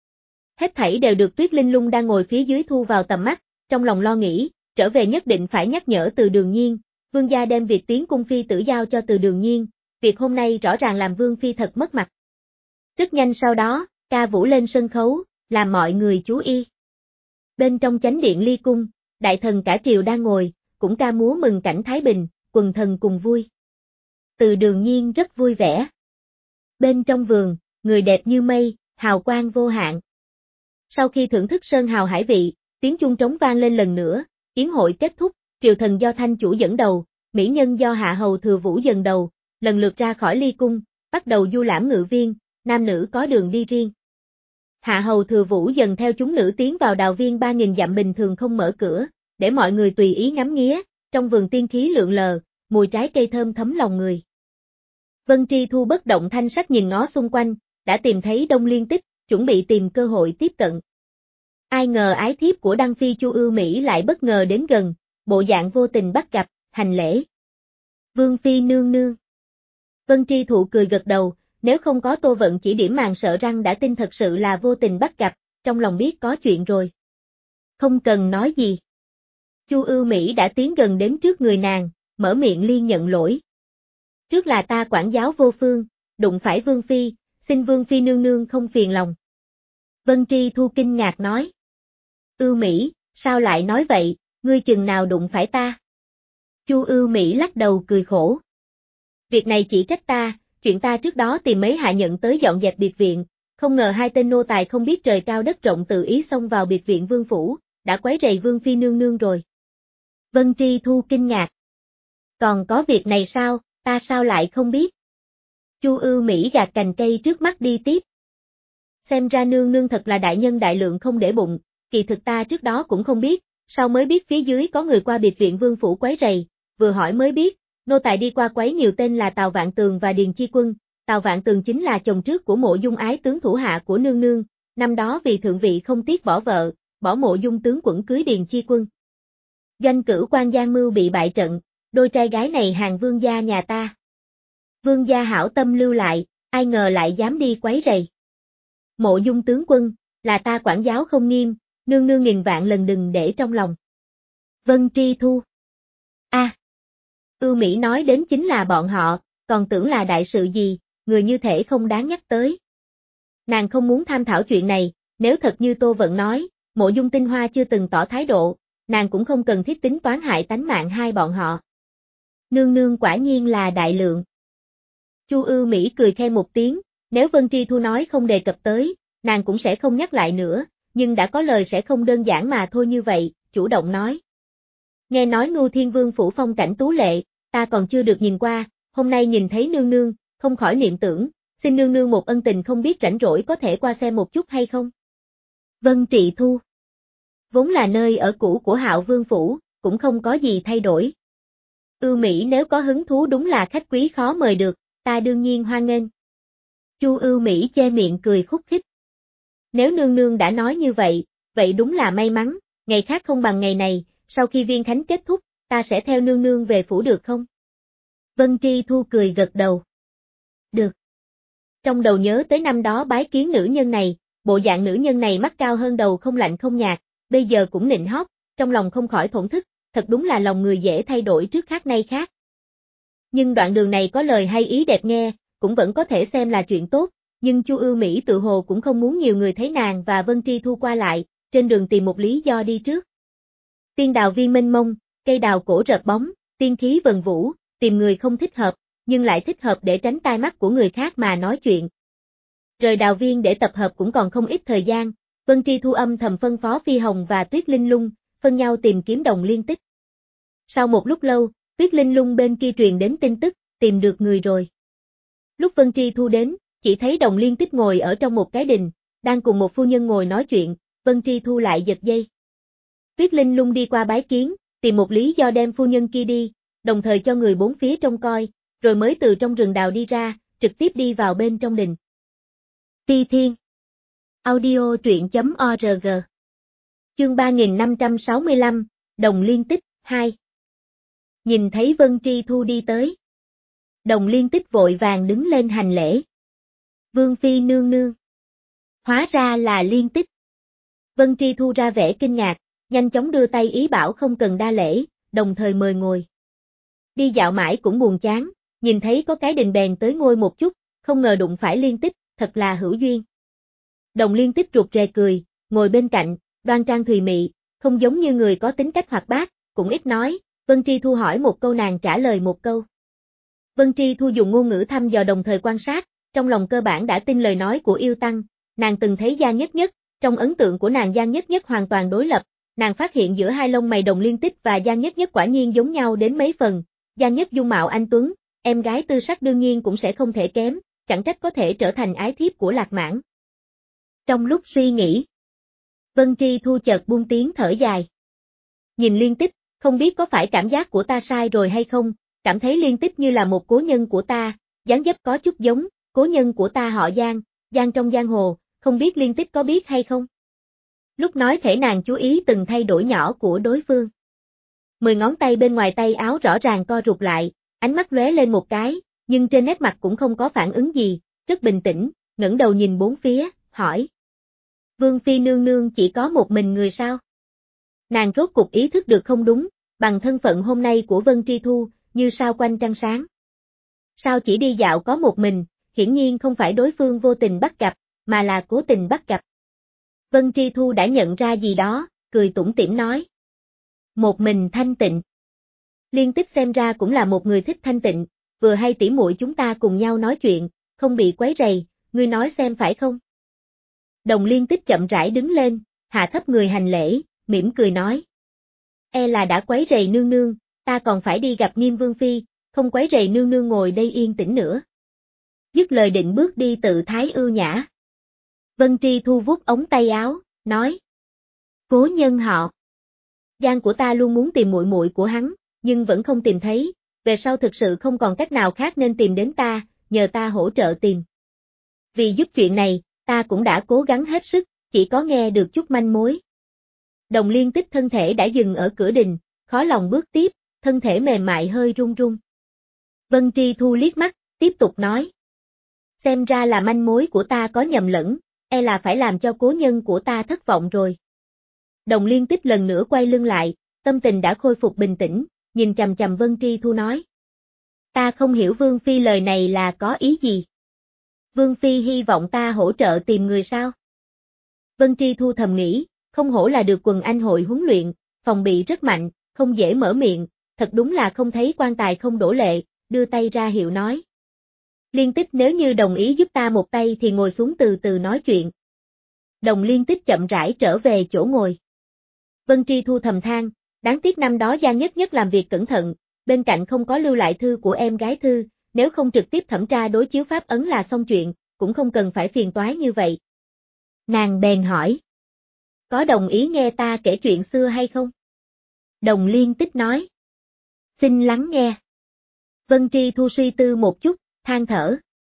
Hết thảy đều được Tuyết Linh Lung đang ngồi phía dưới thu vào tầm mắt, trong lòng lo nghĩ, trở về nhất định phải nhắc nhở Từ Đường Nhiên, Vương gia đem việc tiến cung phi tử giao cho Từ Đường Nhiên, việc hôm nay rõ ràng làm Vương phi thật mất mặt. Rất nhanh sau đó, ca vũ lên sân khấu, làm mọi người chú ý. Bên trong chánh điện ly cung, đại thần cả triều đang ngồi, cũng ca múa mừng cảnh Thái Bình, quần thần cùng vui. Từ Đường Nhiên rất vui vẻ. Bên trong vườn, người đẹp như mây, hào quang vô hạn. Sau khi thưởng thức sơn hào hải vị, tiếng chuông trống vang lên lần nữa, yến hội kết thúc, triều thần do Thanh chủ dẫn đầu, mỹ nhân do Hạ hầu Thừa Vũ dần đầu, lần lượt ra khỏi ly cung, bắt đầu du lãm ngự viên, nam nữ có đường đi riêng. Hạ hầu Thừa Vũ dần theo chúng nữ tiến vào đào viên ba nghìn dặm bình thường không mở cửa, để mọi người tùy ý ngắm nghía, trong vườn tiên khí lượn lờ, mùi trái cây thơm thấm lòng người. Vân Tri Thu bất động thanh sắc nhìn ngó xung quanh, đã tìm thấy Đông Liên Tích, chuẩn bị tìm cơ hội tiếp cận. Ai ngờ ái thiếp của Đăng phi Chu Ưu Mỹ lại bất ngờ đến gần, bộ dạng vô tình bắt gặp, hành lễ. Vương phi nương nương. Vân Tri Thụ cười gật đầu, nếu không có Tô Vận chỉ điểm màn sợ răng đã tin thật sự là vô tình bắt gặp, trong lòng biết có chuyện rồi. Không cần nói gì. Chu Ưu Mỹ đã tiến gần đến trước người nàng, mở miệng liên nhận lỗi. Trước là ta quản giáo vô phương, đụng phải Vương phi, xin Vương phi nương nương không phiền lòng. Vân Tri Thu kinh ngạc nói. Ưu Mỹ, sao lại nói vậy, ngươi chừng nào đụng phải ta? Chu Ưu Mỹ lắc đầu cười khổ. Việc này chỉ trách ta, chuyện ta trước đó tìm mấy hạ nhận tới dọn dẹp biệt viện, không ngờ hai tên nô tài không biết trời cao đất rộng tự ý xông vào biệt viện vương phủ, đã quấy rầy Vương phi nương nương rồi. Vân Tri Thu kinh ngạc. Còn có việc này sao, ta sao lại không biết? Chu Ưu Mỹ gạt cành cây trước mắt đi tiếp. Xem ra nương nương thật là đại nhân đại lượng không để bụng, kỳ thực ta trước đó cũng không biết, sau mới biết phía dưới có người qua biệt viện vương phủ quấy rầy, vừa hỏi mới biết, nô tài đi qua quấy nhiều tên là Tào Vạn Tường và Điền Chi Quân, Tào Vạn Tường chính là chồng trước của Mộ Dung ái tướng thủ hạ của nương nương, năm đó vì thượng vị không tiếc bỏ vợ, bỏ Mộ Dung tướng quẫn cưới Điền Chi Quân. Doanh cửu quan Giang mưu bị bại trận, đôi trai gái này hàng vương gia nhà ta. Vương gia hảo tâm lưu lại, ai ngờ lại dám đi quấy rầy. Mộ Dung tướng quân, là ta quản giáo không nghiêm, nương nương nghìn vạn lần đừng để trong lòng. Vân Tri Thu. A. À, Ưu Mỹ nói đến chính là bọn họ, còn tưởng là đại sự gì, người như thể không đáng nhắc tới. Nàng không muốn tham thảo chuyện này, nếu thật như Tô Vận nói, Mộ Dung Tinh Hoa chưa từng tỏ thái độ, nàng cũng không cần thiết tính toán hại tánh mạng hai bọn họ. Nương nương quả nhiên là đại lượng. Chu Ưu Mỹ cười khen một tiếng, nếu Vân Tri Thu nói không đề cập tới, nàng cũng sẽ không nhắc lại nữa, nhưng đã có lời sẽ không đơn giản mà thôi như vậy, chủ động nói. Nghe nói Ngưu Thiên Vương phủ phong cảnh tú lệ, ta còn chưa được nhìn qua, hôm nay nhìn thấy nương nương, không khỏi niệm tưởng, xin nương nương một ân tình không biết rảnh rỗi có thể qua xem một chút hay không? Vân Trị Thu. Vốn là nơi ở cũ của Hạo Vương phủ, cũng không có gì thay đổi. Ưu Mỹ nếu có hứng thú đúng là khách quý khó mời được, ta đương nhiên hoan nghênh. Chu Ưu Mỹ che miệng cười khúc khích. Nếu nương nương đã nói như vậy, vậy đúng là may mắn, ngày khác không bằng ngày này, sau khi viên khánh kết thúc, ta sẽ theo nương nương về phủ được không? Vân Tri Thu cười gật đầu. Được. Trong đầu nhớ tới năm đó bái kiến nữ nhân này, bộ dạng nữ nhân này mắt cao hơn đầu không lạnh không nhạt, bây giờ cũng nịnh hót, trong lòng không khỏi thổn thức, thật đúng là lòng người dễ thay đổi trước khác nay khác. Nhưng đoạn đường này có lời hay ý đẹp nghe, cũng vẫn có thể xem là chuyện tốt, nhưng Chu Ưu Mỹ tự hồ cũng không muốn nhiều người thấy nàng và Vân Tri Thu qua lại, trên đường tìm một lý do đi trước. Tiên đào viên mênh mông, cây đào cổ rợp bóng, tiên khí vần vũ, tìm người không thích hợp, nhưng lại thích hợp để tránh tai mắt của người khác mà nói chuyện. Rời đào viên để tập hợp cũng còn không ít thời gian, Vân Tri Thu âm thầm phân phó Phi Hồng và Tuyết Linh Lung, phân nhau tìm kiếm Đồng Liên Tích. Sau một lúc lâu, Tuyết Linh Lung bên kia truyền đến tin tức, tìm được người rồi. Lúc Vân Tri Thu đến, chỉ thấy Đồng Liên Tích ngồi ở trong một cái đình, đang cùng một phu nhân ngồi nói chuyện, Vân Tri Thu lại giật dây. Tuyết Linh Lung đi qua bái kiến, tìm một lý do đem phu nhân kia đi, đồng thời cho người bốn phía trông coi, rồi mới từ trong rừng đào đi ra, trực tiếp đi vào bên trong đình. Ti Thiên. Audio truyện chấm org. Chương ba nghìn năm trăm sáu mươi lăm, Đồng Liên Tích, hai. Nhìn thấy Vân Tri Thu đi tới. Đồng Liên Tích vội vàng đứng lên hành lễ. Vương phi nương nương. Hóa ra là Liên Tích. Vân Tri Thu ra vẻ kinh ngạc, nhanh chóng đưa tay ý bảo không cần đa lễ, đồng thời mời ngồi. Đi dạo mãi cũng buồn chán, nhìn thấy có cái đình bèn tới ngôi một chút, không ngờ đụng phải Liên Tích, thật là hữu duyên. Đồng Liên Tích rụt rè cười, ngồi bên cạnh, đoan trang thùy mị, không giống như người có tính cách hoạt bát, cũng ít nói, Vân Tri Thu hỏi một câu nàng trả lời một câu. Vân Tri Thu dùng ngôn ngữ thăm dò đồng thời quan sát, trong lòng cơ bản đã tin lời nói của yêu tăng, nàng từng thấy Giang Nhất Nhất, trong ấn tượng của nàng Giang Nhất Nhất hoàn toàn đối lập, nàng phát hiện giữa hai lông mày Đồng Liên Tích và Giang Nhất Nhất quả nhiên giống nhau đến mấy phần, Giang Nhất dung mạo anh tuấn, em gái tư sắc đương nhiên cũng sẽ không thể kém, chẳng trách có thể trở thành ái thiếp của Lạc Mãn. Trong lúc suy nghĩ, Vân Tri Thu chợt buông tiếng thở dài. Nhìn Liên Tích, không biết có phải cảm giác của ta sai rồi hay không, cảm thấy Liên Tích như là một cố nhân của ta, dáng dấp có chút giống, cố nhân của ta họ Giang, Giang trong giang hồ, không biết Liên Tích có biết hay không? Lúc nói thể nàng chú ý từng thay đổi nhỏ của đối phương. Mười ngón tay bên ngoài tay áo rõ ràng co rụt lại, ánh mắt lóe lên một cái, nhưng trên nét mặt cũng không có phản ứng gì, rất bình tĩnh, ngẩng đầu nhìn bốn phía, hỏi. Vương phi nương nương chỉ có một mình người sao? Nàng rốt cục ý thức được không đúng, bằng thân phận hôm nay của Vân Tri Thu, như sao quanh trăng sáng. Sao chỉ đi dạo có một mình, hiển nhiên không phải đối phương vô tình bắt gặp, mà là cố tình bắt gặp. Vân Tri Thu đã nhận ra gì đó, cười tủm tỉm nói. Một mình thanh tịnh. Liên Tích xem ra cũng là một người thích thanh tịnh, vừa hay tỉ muội chúng ta cùng nhau nói chuyện, không bị quấy rầy, ngươi nói xem phải không? Đồng Liên Tích chậm rãi đứng lên, hạ thấp người hành lễ, mỉm cười nói. E là đã quấy rầy nương nương, ta còn phải đi gặp Nghiêm Vương phi, không quấy rầy nương nương ngồi đây yên tĩnh nữa. Dứt lời định bước đi tự thái ưu nhã. Vân Tri Thu vuốt ống tay áo, nói. Cố nhân họ. Giang của ta luôn muốn tìm muội muội của hắn, nhưng vẫn không tìm thấy, về sau thực sự không còn cách nào khác nên tìm đến ta, nhờ ta hỗ trợ tìm. Vì giúp chuyện này, ta cũng đã cố gắng hết sức, chỉ có nghe được chút manh mối. Đồng Liên Tích thân thể đã dừng ở cửa đình, khó lòng bước tiếp, thân thể mềm mại hơi run run. Vân Tri Thu liếc mắt, tiếp tục nói. Xem ra là manh mối của ta có nhầm lẫn, e là phải làm cho cố nhân của ta thất vọng rồi. Đồng Liên Tích lần nữa quay lưng lại, tâm tình đã khôi phục bình tĩnh, nhìn chằm chằm Vân Tri Thu nói. Ta không hiểu Vương Phi lời này là có ý gì. Vương Phi hy vọng ta hỗ trợ tìm người sao? Vân Tri Thu thầm nghĩ, không hổ là được quần anh hội huấn luyện, phòng bị rất mạnh, không dễ mở miệng, thật đúng là không thấy quan tài không đổ lệ, đưa tay ra hiệu nói. Liên Tích nếu như đồng ý giúp ta một tay thì ngồi xuống từ từ nói chuyện. Đồng Liên Tích chậm rãi trở về chỗ ngồi. Vân Tri Thu thầm than, đáng tiếc năm đó Giang Nhất Nhất làm việc cẩn thận, bên cạnh không có lưu lại thư của em gái Thư, nếu không trực tiếp thẩm tra đối chiếu pháp ấn là xong chuyện, cũng không cần phải phiền toái như vậy. Nàng bèn hỏi. Có đồng ý nghe ta kể chuyện xưa hay không? Đồng Liên Tích nói. Xin lắng nghe. Vân Tri Thu suy tư một chút, than thở.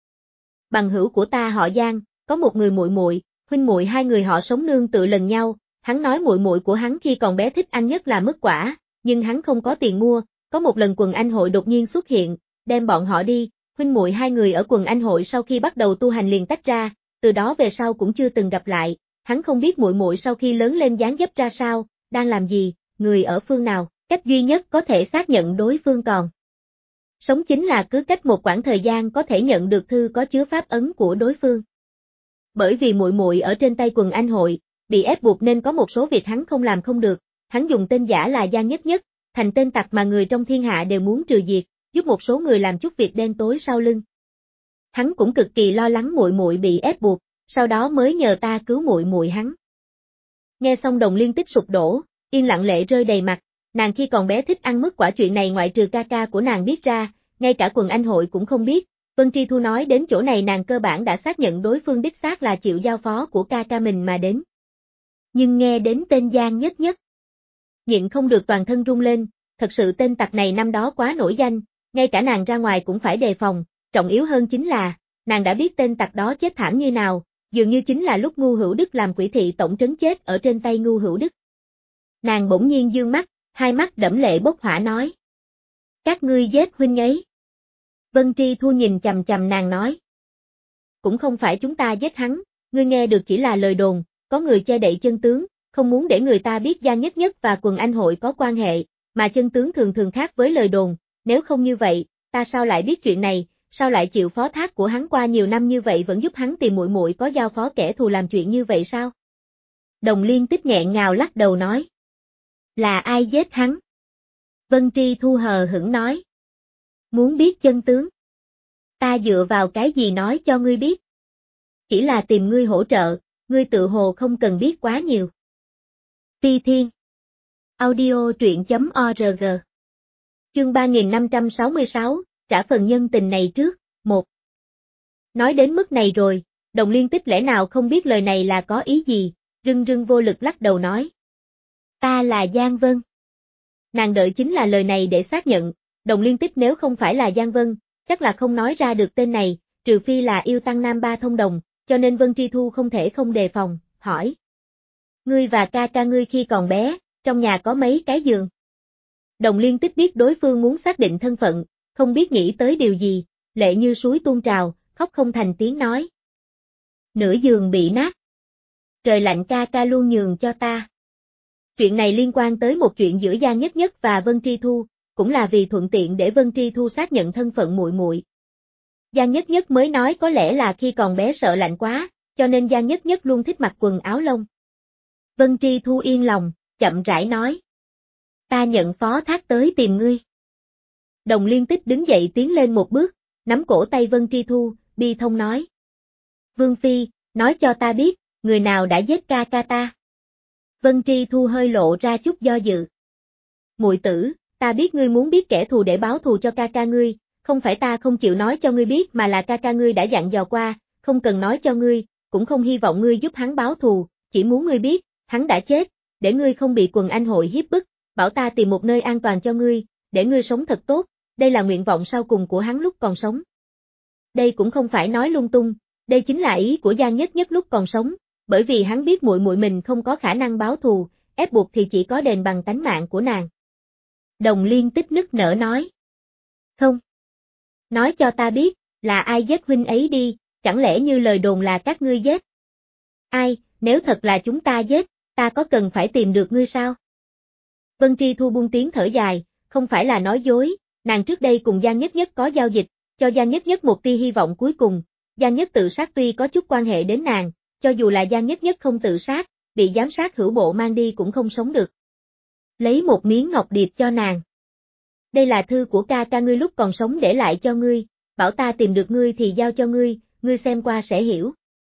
Bằng hữu của ta họ Giang, có một người muội muội, huynh muội hai người họ sống nương tựa lần nhau, hắn nói muội muội của hắn khi còn bé thích ăn nhất là mứt quả, nhưng hắn không có tiền mua, có một lần quần anh hội đột nhiên xuất hiện, đem bọn họ đi, huynh muội hai người ở quần anh hội sau khi bắt đầu tu hành liền tách ra, từ đó về sau cũng chưa từng gặp lại, hắn không biết muội muội sau khi lớn lên dáng dấp ra sao, đang làm gì, người ở phương nào, cách duy nhất có thể xác nhận đối phương còn sống chính là cứ cách một quãng thời gian có thể nhận được thư có chứa pháp ấn của đối phương. Bởi vì muội muội ở trên tay quần anh hội, bị ép buộc nên có một số việc hắn không làm không được, hắn dùng tên giả là Giang Nhất Nhất, thành tên tặc mà người trong thiên hạ đều muốn trừ diệt, giúp một số người làm chút việc đen tối sau lưng. Hắn cũng cực kỳ lo lắng muội muội bị ép buộc, sau đó mới nhờ ta cứu muội muội hắn. Nghe xong Đồng Liên Tích sụp đổ, yên lặng lệ rơi đầy mặt, nàng khi còn bé thích ăn mứt quả chuyện này ngoại trừ ca ca của nàng biết ra, ngay cả quần anh hội cũng không biết. Vân Tri Thu nói đến chỗ này nàng cơ bản đã xác nhận đối phương đích xác là chịu giao phó của ca ca mình mà đến. Nhưng nghe đến tên Giang Nhất Nhất, nhịn không được toàn thân rung lên, thật sự tên tặc này năm đó quá nổi danh, ngay cả nàng ra ngoài cũng phải đề phòng, trọng yếu hơn chính là, nàng đã biết tên tặc đó chết thảm như nào, dường như chính là lúc Ngu Hữu Đức làm quỷ thị tổng trấn chết ở trên tay Ngu Hữu Đức. Nàng bỗng nhiên dương mắt, hai mắt đẫm lệ bốc hỏa nói. Các ngươi giết huynh ấy. Vân Tri Thu nhìn chằm chằm nàng nói. Cũng không phải chúng ta giết hắn, ngươi nghe được chỉ là lời đồn, có người che đậy chân tướng, không muốn để người ta biết Giang Nhất Nhất và quần anh hội có quan hệ, mà chân tướng thường thường khác với lời đồn, nếu không như vậy, ta sao lại biết chuyện này, sao lại chịu phó thác của hắn qua nhiều năm như vậy vẫn giúp hắn tìm muội muội có giao phó kẻ thù làm chuyện như vậy sao? Đồng Liên Tích nghẹn ngào lắc đầu nói. Là ai giết hắn? Vân Tri Thu hờ hững nói. Muốn biết chân tướng? Ta dựa vào cái gì nói cho ngươi biết? Chỉ là tìm ngươi hỗ trợ, ngươi tự hồ không cần biết quá nhiều. Phi Thiên Audio truyện chấm org Chương ba nghìn năm trăm sáu mươi sáu, trả phần nhân tình này trước, một. Nói đến mức này rồi, Đồng Liên Tích lẽ nào không biết lời này là có ý gì, rưng rưng vô lực lắc đầu nói. Ta là Giang Vân. Nàng đợi chính là lời này để xác nhận, Đồng Liên Tích nếu không phải là Giang Vân, chắc là không nói ra được tên này, trừ phi là yêu tăng nam ba thông đồng, cho nên Vân Tri Thu không thể không đề phòng, hỏi. Ngươi và ca ca ngươi khi còn bé, trong nhà có mấy cái giường? Đồng Liên Tích biết đối phương muốn xác định thân phận, không biết nghĩ tới điều gì, lệ như suối tuôn trào, khóc không thành tiếng nói. Nửa giường bị nát. Trời lạnh ca ca luôn nhường cho ta. Chuyện này liên quan tới một chuyện giữa Giang Nhất Nhất và Vân Tri Thu, cũng là vì thuận tiện để Vân Tri Thu xác nhận thân phận muội muội. Giang Nhất Nhất mới nói có lẽ là khi còn bé sợ lạnh quá, cho nên Giang Nhất Nhất luôn thích mặc quần áo lông. Vân Tri Thu yên lòng, chậm rãi nói. Ta nhận phó thác tới tìm ngươi. Đồng Liên Tích đứng dậy tiến lên một bước, nắm cổ tay Vân Tri Thu, bi thông nói. Vương Phi, nói cho ta biết, người nào đã giết ca ca ta. Vân Tri Thu hơi lộ ra chút do dự. Muội tử, ta biết ngươi muốn biết kẻ thù để báo thù cho ca ca ngươi, không phải ta không chịu nói cho ngươi biết mà là ca ca ngươi đã dặn dò qua, không cần nói cho ngươi, cũng không hy vọng ngươi giúp hắn báo thù, chỉ muốn ngươi biết, hắn đã chết, để ngươi không bị quần anh hội hiếp bức, bảo ta tìm một nơi an toàn cho ngươi, để ngươi sống thật tốt, đây là nguyện vọng sau cùng của hắn lúc còn sống. Đây cũng không phải nói lung tung, đây chính là ý của Giang Nhất Nhất lúc còn sống, bởi vì hắn biết muội muội mình không có khả năng báo thù, ép buộc thì chỉ có đền bằng tánh mạng của nàng. Đồng Liên Tích nức nở nói. Không. Nói cho ta biết, là ai giết huynh ấy đi, chẳng lẽ như lời đồn là các ngươi giết? Ai, nếu thật là chúng ta giết, ta có cần phải tìm được ngươi sao? Vân Tri Thu buông tiếng thở dài, không phải là nói dối, nàng trước đây cùng Giang Nhất Nhất có giao dịch, cho Giang Nhất Nhất một tia hy vọng cuối cùng, Giang Nhất tự sát tuy có chút quan hệ đến nàng, cho dù là Giang Nhất Nhất không tự sát, bị giám sát hữu bộ mang đi cũng không sống được. Lấy một miếng ngọc điệp cho nàng. Đây là thư của ca ca ngươi lúc còn sống để lại cho ngươi, bảo ta tìm được ngươi thì giao cho ngươi, ngươi xem qua sẽ hiểu.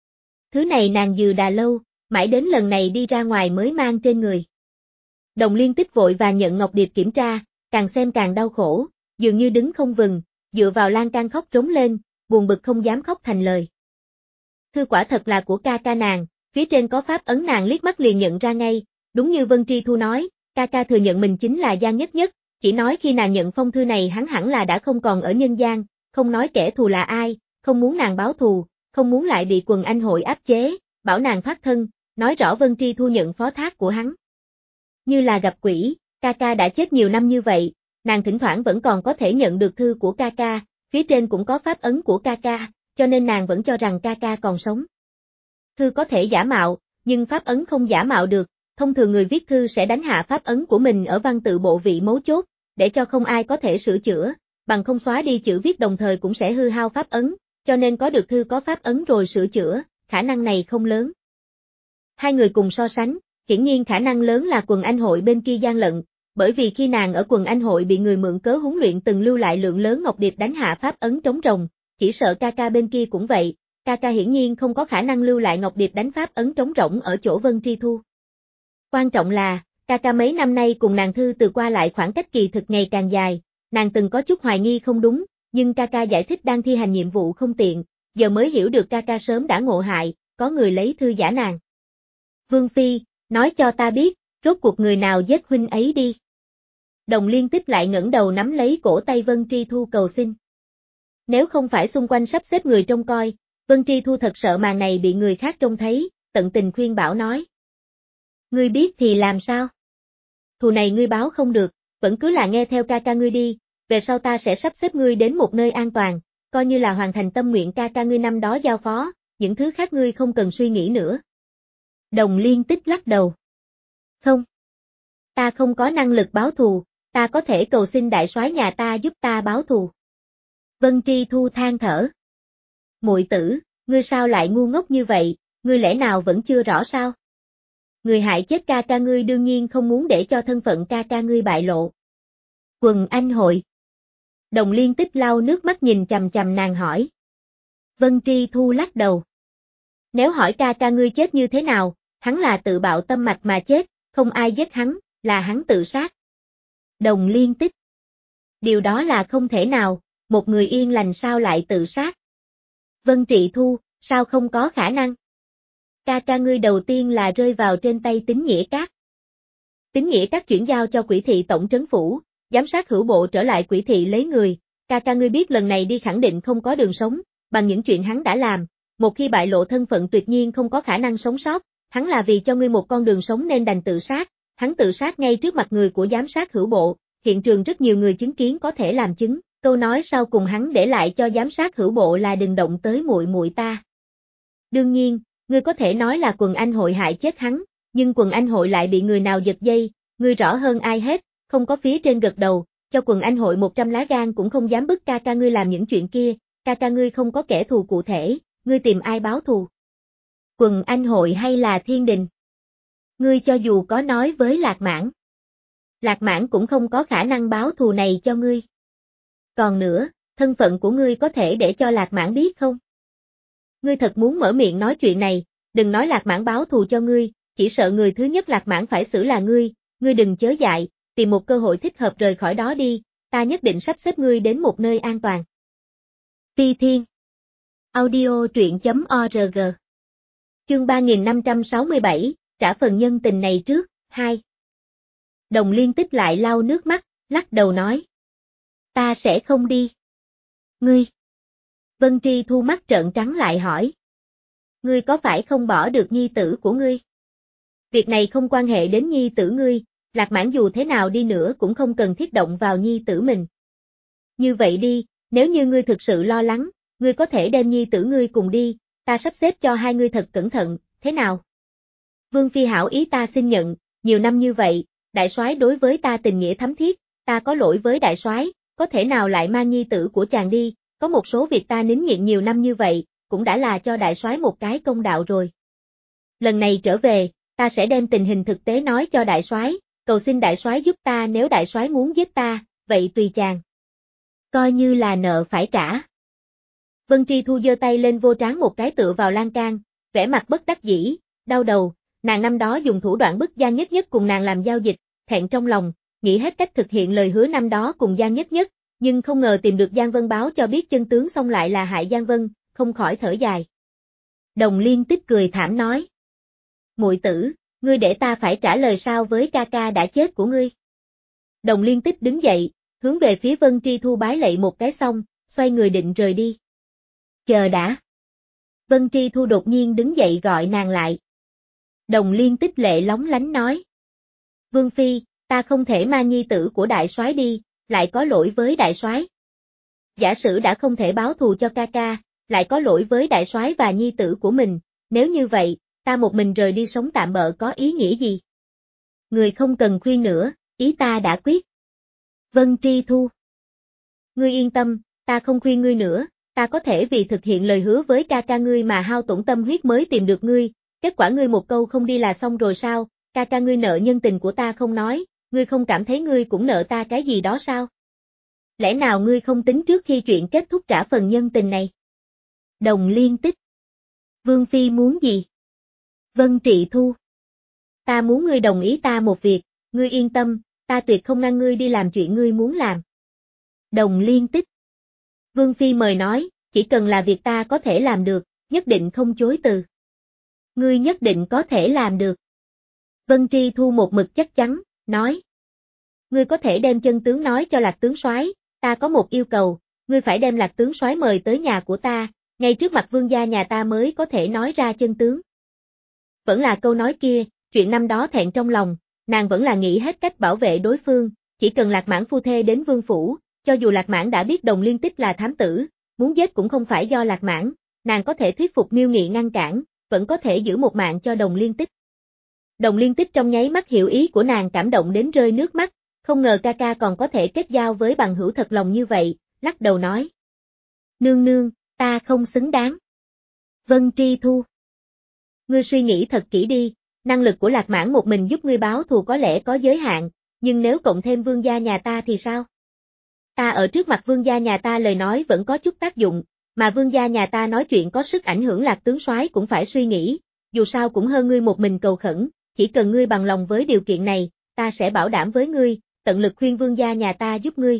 Thứ này nàng dừ đà lâu, mãi đến lần này đi ra ngoài mới mang trên người. Đồng Liên Tích vội và nhận ngọc điệp kiểm tra, càng xem càng đau khổ, dường như đứng không vừng, dựa vào lan can khóc trống lên, buồn bực không dám khóc thành lời. Thư quả thật là của ca ca nàng, phía trên có pháp ấn nàng liếc mắt liền nhận ra ngay, đúng như Vân Tri Thu nói, ca ca thừa nhận mình chính là Giang Nhất Nhất, chỉ nói khi nàng nhận phong thư này hắn hẳn là đã không còn ở nhân gian, không nói kẻ thù là ai, không muốn nàng báo thù, không muốn lại bị quần anh hội áp chế, bảo nàng thoát thân, nói rõ Vân Tri Thu nhận phó thác của hắn. Như là gặp quỷ, ca ca đã chết nhiều năm như vậy, nàng thỉnh thoảng vẫn còn có thể nhận được thư của ca ca, phía trên cũng có pháp ấn của ca ca, cho nên nàng vẫn cho rằng ca ca còn sống. Thư có thể giả mạo, nhưng pháp ấn không giả mạo được, thông thường người viết thư sẽ đánh hạ pháp ấn của mình ở văn tự bộ vị mấu chốt, để cho không ai có thể sửa chữa, bằng không xóa đi chữ viết đồng thời cũng sẽ hư hao pháp ấn, cho nên có được thư có pháp ấn rồi sửa chữa, khả năng này không lớn. Hai người cùng so sánh, hiển nhiên khả năng lớn là quần anh hội bên kia gian lận, bởi vì khi nàng ở quần anh hội bị người mượn cớ huấn luyện từng lưu lại lượng lớn ngọc điệp đánh hạ pháp ấn trống rồng, chỉ sợ ca ca bên kia cũng vậy, ca ca hiển nhiên không có khả năng lưu lại ngọc điệp đánh pháp ấn trống rỗng ở chỗ Vân Tri Thu. Quan trọng là, ca ca mấy năm nay cùng nàng thư từ qua lại khoảng cách kỳ thực ngày càng dài, nàng từng có chút hoài nghi không đúng, nhưng ca ca giải thích đang thi hành nhiệm vụ không tiện, giờ mới hiểu được ca ca sớm đã ngộ hại, có người lấy thư giả nàng. Vương Phi, nói cho ta biết, rốt cuộc người nào giết huynh ấy đi. Đồng Liên Tích lại ngẩng đầu nắm lấy cổ tay Vân Tri Thu cầu xin. Nếu không phải xung quanh sắp xếp người trông coi, Vân Tri Thu thật sợ màn này bị người khác trông thấy, tận tình khuyên bảo nói. Ngươi biết thì làm sao? Thù này ngươi báo không được, vẫn cứ là nghe theo ca ca ngươi đi, về sau ta sẽ sắp xếp ngươi đến một nơi an toàn, coi như là hoàn thành tâm nguyện ca ca ngươi năm đó giao phó, những thứ khác ngươi không cần suy nghĩ nữa. Đồng Liên Tích lắc đầu. Không. Ta không có năng lực báo thù, ta có thể cầu xin đại soái nhà ta giúp ta báo thù. Vân Tri Thu than thở. Muội tử, ngươi sao lại ngu ngốc như vậy, ngươi lẽ nào vẫn chưa rõ sao? Người hại chết ca ca ngươi đương nhiên không muốn để cho thân phận ca ca ngươi bại lộ. Quần anh hội. Đồng Liên Tích lau nước mắt nhìn chằm chằm nàng hỏi. Vân Tri Thu lắc đầu. Nếu hỏi ca ca ngươi chết như thế nào, hắn là tự bạo tâm mạch mà chết, không ai giết hắn, là hắn tự sát. Đồng Liên Tích. Điều đó là không thể nào, một người yên lành sao lại tự sát? Vân Tri Thu, sao không có khả năng? Ca ca ngươi đầu tiên là rơi vào trên tay Tín Nghĩa Các. Tín Nghĩa Các chuyển giao cho Quỷ thị tổng trấn phủ, giám sát hữu bộ trở lại Quỷ thị lấy người, ca ca ngươi biết lần này đi khẳng định không có đường sống, bằng những chuyện hắn đã làm, một khi bại lộ thân phận tuyệt nhiên không có khả năng sống sót, hắn là vì cho ngươi một con đường sống nên đành tự sát, hắn tự sát ngay trước mặt người của giám sát hữu bộ, hiện trường rất nhiều người chứng kiến có thể làm chứng, câu nói sau cùng hắn để lại cho giám sát hữu bộ là đừng động tới muội muội ta. Đương nhiên, ngươi có thể nói là quần anh hội hại chết hắn, nhưng quần anh hội lại bị người nào giật dây, ngươi rõ hơn ai hết, không có phía trên gật đầu, cho quần anh hội một trăm lá gan cũng không dám bức ca ca ngươi làm những chuyện kia, ca ca ngươi không có kẻ thù cụ thể, ngươi tìm ai báo thù? Quần anh hội hay là thiên đình? Ngươi cho dù có nói với Lạc Mãn, Lạc Mãn cũng không có khả năng báo thù này cho ngươi. Còn nữa, thân phận của ngươi có thể để cho Lạc Mãn biết không? Ngươi thật muốn mở miệng nói chuyện này, đừng nói Lạc Mãn báo thù cho ngươi, chỉ sợ người thứ nhất Lạc Mãn phải xử là ngươi, ngươi đừng chớ dại, tìm một cơ hội thích hợp rời khỏi đó đi, ta nhất định sắp xếp ngươi đến một nơi an toàn. Phi Thiên Audio truyện chấm org Chương ba nghìn năm trăm sáu mươi bảy, trả phần nhân tình này trước, hai. Đồng Liên Tích lại lau nước mắt, lắc đầu nói. Ta sẽ không đi. Ngươi. Vân Tri Thu mắt trợn trắng lại hỏi. Ngươi có phải không bỏ được nhi tử của ngươi? Việc này không quan hệ đến nhi tử ngươi, Lạc Mãn dù thế nào đi nữa cũng không cần thiết động vào nhi tử mình. Như vậy đi, nếu như ngươi thực sự lo lắng, ngươi có thể đem nhi tử ngươi cùng đi, ta sắp xếp cho hai ngươi thật cẩn thận, thế nào? Vương Phi hảo ý ta xin nhận, nhiều năm như vậy, đại soái đối với ta tình nghĩa thắm thiết, ta có lỗi với đại soái, có thể nào lại mang nhi tử của chàng đi, có một số việc ta nín nhịn nhiều năm như vậy, cũng đã là cho đại soái một cái công đạo rồi. Lần này trở về, ta sẽ đem tình hình thực tế nói cho đại soái, cầu xin đại soái giúp ta, nếu đại soái muốn giết ta, vậy tùy chàng. Coi như là nợ phải trả. Vân Tri Thu giơ tay lên vô trán một cái tựa vào lan can, vẻ mặt bất đắc dĩ, đau đầu, nàng năm đó dùng thủ đoạn bức Giang Nhất Nhất cùng nàng làm giao dịch, thẹn trong lòng, nghĩ hết cách thực hiện lời hứa năm đó cùng Giang Nhất Nhất, nhưng không ngờ tìm được Giang Vân báo cho biết chân tướng xong lại là hại Giang Vân, không khỏi thở dài. Đồng Liên Tích cười thảm nói: "Muội tử, ngươi để ta phải trả lời sao với ca ca đã chết của ngươi?" Đồng Liên Tích đứng dậy, hướng về phía Vân Tri Thu bái lạy một cái xong, xoay người định rời đi. "Chờ đã." Vân Tri Thu đột nhiên đứng dậy gọi nàng lại. Đồng Liên Tích lệ lóng lánh nói: "Vương Phi, ta không thể mang nhi tử của đại soái đi, lại có lỗi với đại soái. Giả sử đã không thể báo thù cho ca ca, lại có lỗi với đại soái và nhi tử của mình, nếu như vậy, ta một mình rời đi sống tạm bợ có ý nghĩa gì? Người không cần khuyên nữa, ý ta đã quyết." Vân Tri Thu: "Ngươi yên tâm, ta không khuyên ngươi nữa, ta có thể vì thực hiện lời hứa với ca ca ngươi mà hao tổn tâm huyết mới tìm được ngươi, kết quả ngươi một câu không đi là xong rồi sao, ca ca ngươi nợ nhân tình của ta không nói, ngươi không cảm thấy ngươi cũng nợ ta cái gì đó sao? Lẽ nào ngươi không tính trước khi chuyện kết thúc trả phần nhân tình này?" Đồng Liên Tích: "Vương Phi muốn gì?" Vân Tri Thu: "Ta muốn ngươi đồng ý ta một việc, ngươi yên tâm, ta tuyệt không ngăn ngươi đi làm chuyện ngươi muốn làm." Đồng Liên Tích: "Vương Phi mời nói, chỉ cần là việc ta có thể làm được, nhất định không chối từ." "Ngươi nhất định có thể làm được." Vân Tri Thu một mực chắc chắn, nói: "Ngươi có thể đem chân tướng nói cho Lạc tướng soái, ta có một yêu cầu, ngươi phải đem Lạc tướng soái mời tới nhà của ta, ngay trước mặt vương gia nhà ta mới có thể nói ra chân tướng." Vẫn là câu nói kia, chuyện năm đó thẹn trong lòng, nàng vẫn là nghĩ hết cách bảo vệ đối phương, chỉ cần Lạc Mãn phu thê đến vương phủ, cho dù Lạc Mãn đã biết Đồng Liên Tích là thám tử, muốn giết cũng không phải do Lạc Mãn, nàng có thể thuyết phục Miêu Nghị ngăn cản, vẫn có thể giữ một mạng cho Đồng Liên Tích. Đồng Liên Tích trong nháy mắt hiểu ý của nàng, cảm động đến rơi nước mắt, không ngờ ca ca còn có thể kết giao với bằng hữu thật lòng như vậy, lắc đầu nói: "Nương nương, ta không xứng đáng." Vân Tri Thu: "Ngươi suy nghĩ thật kỹ đi, năng lực của Lạc Mãn một mình giúp ngươi báo thù có lẽ có giới hạn, nhưng nếu cộng thêm vương gia nhà ta thì sao? Ta ở trước mặt vương gia nhà ta lời nói vẫn có chút tác dụng, mà vương gia nhà ta nói chuyện có sức ảnh hưởng Lạc tướng soái cũng phải suy nghĩ, dù sao cũng hơn ngươi một mình cầu khẩn, chỉ cần ngươi bằng lòng với điều kiện này, ta sẽ bảo đảm với ngươi, tận lực khuyên vương gia nhà ta giúp ngươi.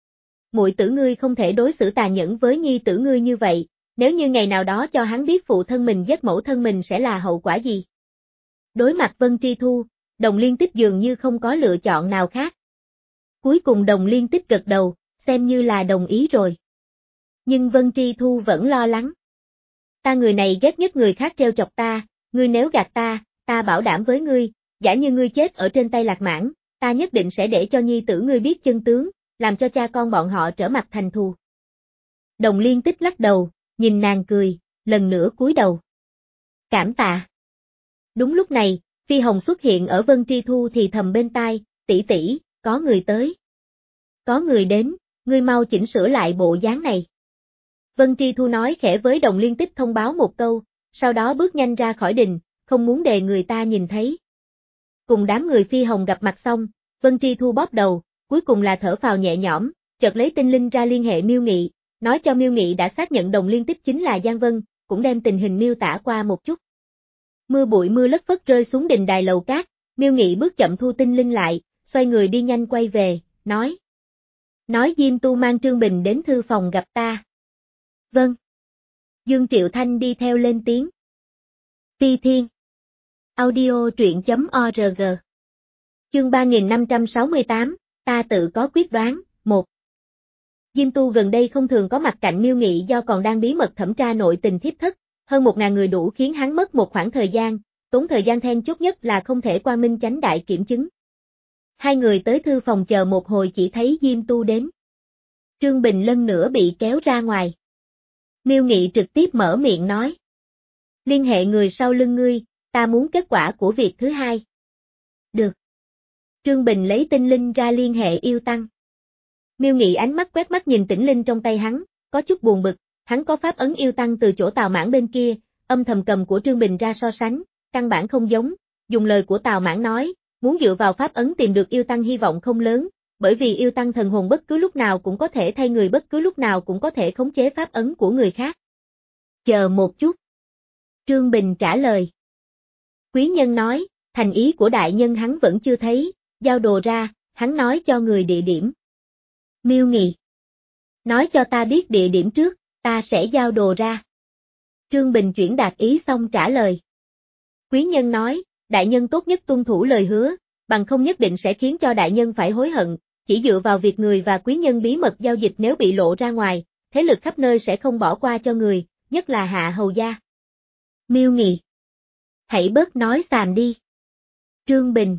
Muội tử ngươi không thể đối xử tàn nhẫn với nhi tử ngươi như vậy, nếu như ngày nào đó cho hắn biết phụ thân mình giết mẫu thân mình sẽ là hậu quả gì?" Đối mặt Vân Tri Thu, Đồng Liên Tích dường như không có lựa chọn nào khác. Cuối cùng Đồng Liên Tích gật đầu, xem như là đồng ý rồi. Nhưng Vân Tri Thu vẫn lo lắng. "Ta người này ghét nhất người khác trêu chọc ta, ngươi nếu gạt ta, ta bảo đảm với ngươi, giả như ngươi chết ở trên tay Lạc Mãn, ta nhất định sẽ để cho nhi tử ngươi biết chân tướng, làm cho cha con bọn họ trở mặt thành thù." Đồng Liên Tích lắc đầu, nhìn nàng cười, lần nữa cúi đầu. "Cảm tạ." Đúng lúc này, Phi Hồng xuất hiện ở Vân Tri Thu thì thầm bên tai: "Tỷ tỷ, có người tới." "Có người đến, ngươi mau chỉnh sửa lại bộ dáng này." Vân Tri Thu nói khẽ với Đồng Liên Tích thông báo một câu, sau đó bước nhanh ra khỏi đình, không muốn để người ta nhìn thấy. Cùng đám người Phi Hồng gặp mặt xong, Vân Tri Thu bóp đầu, cuối cùng là thở phào nhẹ nhõm, chợt lấy tinh linh ra liên hệ Miêu Nghị, nói cho Miêu Nghị đã xác nhận Đồng Liên Tích chính là Giang Vân, cũng đem tình hình miêu tả qua một chút. Mưa bụi mưa lất phất rơi xuống đình đài lầu cát, Miêu Nghị bước chậm thu tinh linh lại, xoay người đi nhanh quay về, nói: "Nói Diêm Tu mang Trương Bình đến thư phòng gặp ta." "Vâng." Dương Triệu Thanh đi theo lên tiếng. Phi Thiên Audio truyện chấm org Chương ba nghìn năm trăm sáu mươi tám, ta tự có quyết đoán, một. Diêm Tu gần đây không thường có mặt cạnh Miêu Nghị do còn đang bí mật thẩm tra nội tình thiếp thất, hơn một ngàn người đủ khiến hắn mất một khoảng thời gian, tốn thời gian then chốt nhất là không thể qua minh chánh đại kiểm chứng. Hai người tới thư phòng chờ một hồi chỉ thấy Diêm Tu đến. Trương Bình lần nữa bị kéo ra ngoài. Miêu Nghị trực tiếp mở miệng nói. Liên hệ người sau lưng ngươi, ta muốn kết quả của việc thứ hai. Được. Trương Bình lấy tinh linh ra liên hệ yêu tăng. Miêu Nghị ánh mắt quét mắt nhìn tĩnh linh trong tay hắn, có chút buồn bực, hắn có pháp ấn yêu tăng từ chỗ Tào Mãn bên kia, âm thầm cầm của Trương Bình ra so sánh, căn bản không giống, dùng lời của Tào Mãn nói, muốn dựa vào pháp ấn tìm được yêu tăng hy vọng không lớn, bởi vì yêu tăng thần hồn bất cứ lúc nào cũng có thể thay người bất cứ lúc nào cũng có thể khống chế pháp ấn của người khác. Chờ một chút. Trương Bình trả lời. Quý nhân nói, thành ý của đại nhân hắn vẫn chưa thấy, giao đồ ra, hắn nói cho người địa điểm. Miêu Nghị. Nói cho ta biết địa điểm trước, ta sẽ giao đồ ra. Trương Bình chuyển đạt ý xong trả lời. Quý nhân nói, đại nhân tốt nhất tuân thủ lời hứa, bằng không nhất định sẽ khiến cho đại nhân phải hối hận, chỉ dựa vào việc người và quý nhân bí mật giao dịch nếu bị lộ ra ngoài, thế lực khắp nơi sẽ không bỏ qua cho người, nhất là Hạ Hầu gia. Miêu Nghị. Hãy bớt nói xàm đi. Trương Bình.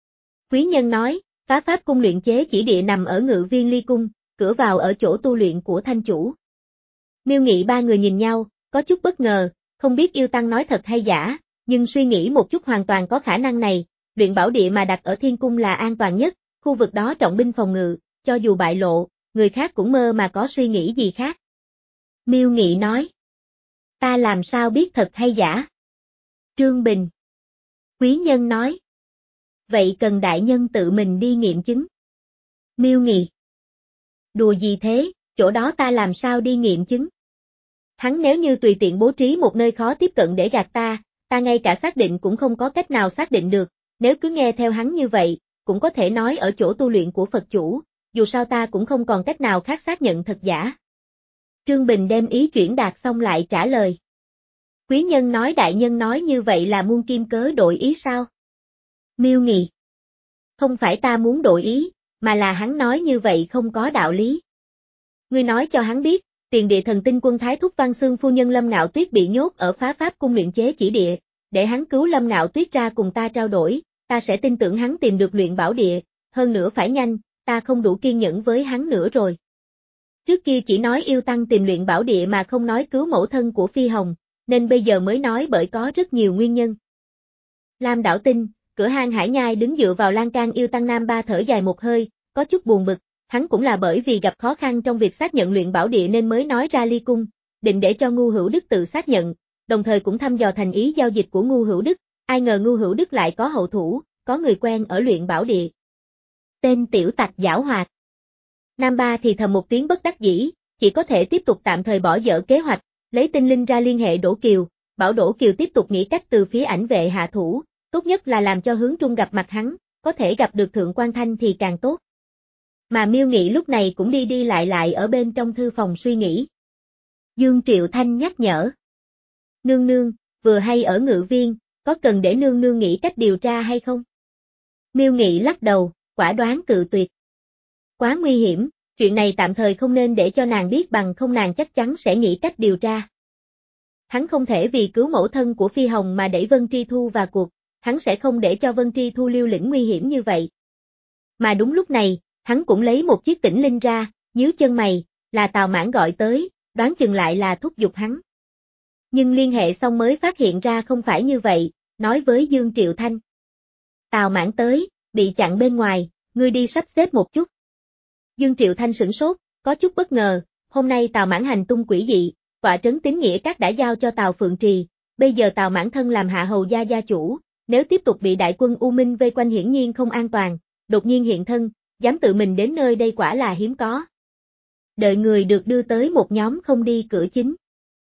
Quý nhân nói, phá pháp cung luyện chế chỉ địa nằm ở Ngự Viên Ly Cung, cửa vào ở chỗ tu luyện của thanh chủ. Miêu Nghị ba người nhìn nhau, có chút bất ngờ, không biết yêu tăng nói thật hay giả, nhưng suy nghĩ một chút hoàn toàn có khả năng này, luyện bảo địa mà đặt ở thiên cung là an toàn nhất, khu vực đó trọng binh phòng ngự, cho dù bại lộ, người khác cũng mơ mà có suy nghĩ gì khác. Miêu Nghị nói. Ta làm sao biết thật hay giả? Trương Bình. Quý nhân nói. Vậy cần đại nhân tự mình đi nghiệm chứng. Miêu Nghị. Đùa gì thế, chỗ đó ta làm sao đi nghiệm chứng? Hắn nếu như tùy tiện bố trí một nơi khó tiếp cận để gạt ta, ta ngay cả xác định cũng không có cách nào xác định được, nếu cứ nghe theo hắn như vậy, cũng có thể nói ở chỗ tu luyện của Phật chủ, dù sao ta cũng không còn cách nào khác xác nhận thật giả. Trương Bình đem ý chuyển đạt xong lại trả lời. Quý nhân nói đại nhân nói như vậy là muôn kim cớ đổi ý sao? Miêu Nghị. Không phải ta muốn đổi ý, mà là hắn nói như vậy không có đạo lý. Ngươi nói cho hắn biết, tiền địa thần tinh quân thái thúc Văn Xương phu nhân Lâm Ngạo Tuyết bị nhốt ở phá pháp cung luyện chế chỉ địa, để hắn cứu Lâm Ngạo Tuyết ra cùng ta trao đổi, ta sẽ tin tưởng hắn tìm được luyện bảo địa, hơn nữa phải nhanh, ta không đủ kiên nhẫn với hắn nữa rồi. Trước kia chỉ nói yêu tăng tìm luyện bảo địa mà không nói cứu mẫu thân của Phi Hồng, nên bây giờ mới nói bởi có rất nhiều nguyên nhân. Lam Đảo Tinh, cửa hang Hải Nhai đứng dựa vào lan can yêu tăng Nam Ba thở dài một hơi, có chút buồn bực, hắn cũng là bởi vì gặp khó khăn trong việc xác nhận luyện bảo địa nên mới nói ra ly cung, định để cho Ngu Hữu Đức tự xác nhận, đồng thời cũng thăm dò thành ý giao dịch của Ngu Hữu Đức, ai ngờ Ngu Hữu Đức lại có hậu thủ, có người quen ở luyện bảo địa. Tên tiểu tặc giảo hoạt. Nam Ba thì thầm một tiếng bất đắc dĩ, chỉ có thể tiếp tục tạm thời bỏ dở kế hoạch, lấy tinh linh ra liên hệ Đỗ Kiều, bảo Đỗ Kiều tiếp tục nghĩ cách từ phía ảnh vệ hạ thủ, tốt nhất là làm cho Hướng Trung gặp mặt hắn, có thể gặp được Thượng Quan Thanh thì càng tốt. Mà Miêu Nghị lúc này cũng đi đi lại lại ở bên trong thư phòng suy nghĩ. Dương Triệu Thanh nhắc nhở. Nương nương, vừa hay ở Ngự Viên, có cần để nương nương nghĩ cách điều tra hay không? Miêu Nghị lắc đầu, quả đoán cự tuyệt. Quá nguy hiểm, chuyện này tạm thời không nên để cho nàng biết bằng không nàng chắc chắn sẽ nghĩ cách điều tra. Hắn không thể vì cứu mẫu thân của Phi Hồng mà đẩy Vân Tri Thu vào cuộc, hắn sẽ không để cho Vân Tri Thu liều lĩnh nguy hiểm như vậy. Mà đúng lúc này, hắn cũng lấy một chiếc tĩnh linh ra, nhíu chân mày, là Tào Mãn gọi tới, đoán chừng lại là thúc giục hắn. Nhưng liên hệ xong mới phát hiện ra không phải như vậy, nói với Dương Triệu Thanh. Tào Mãn tới, bị chặn bên ngoài, ngươi đi sắp xếp một chút. Dương Triệu Thanh sửng sốt, có chút bất ngờ, hôm nay Tào Mãn hành tung quỷ dị, tọa trấn Tín Nghĩa Các đã giao cho Tào Phượng Trì, bây giờ Tào Mãn thân làm Hạ Hầu gia gia chủ, nếu tiếp tục bị đại quân U Minh vây quanh hiển nhiên không an toàn, đột nhiên hiện thân, dám tự mình đến nơi đây quả là hiếm có. Đợi người được đưa tới một nhóm không đi cửa chính.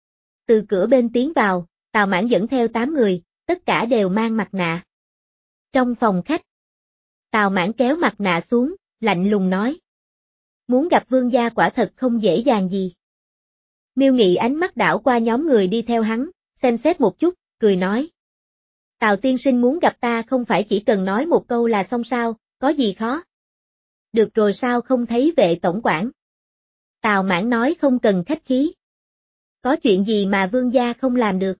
Từ cửa bên tiến vào, Tào Mãn dẫn theo tám người, tất cả đều mang mặt nạ. Trong phòng khách, Tào Mãn kéo mặt nạ xuống, lạnh lùng nói. Muốn gặp vương gia quả thật không dễ dàng gì. Miêu Nghị ánh mắt đảo qua nhóm người đi theo hắn, xem xét một chút, cười nói. Tào tiên sinh muốn gặp ta không phải chỉ cần nói một câu là xong sao, có gì khó? Được rồi sao không thấy vệ tổng quản? Tào Mãn nói không cần khách khí. Có chuyện gì mà vương gia không làm được?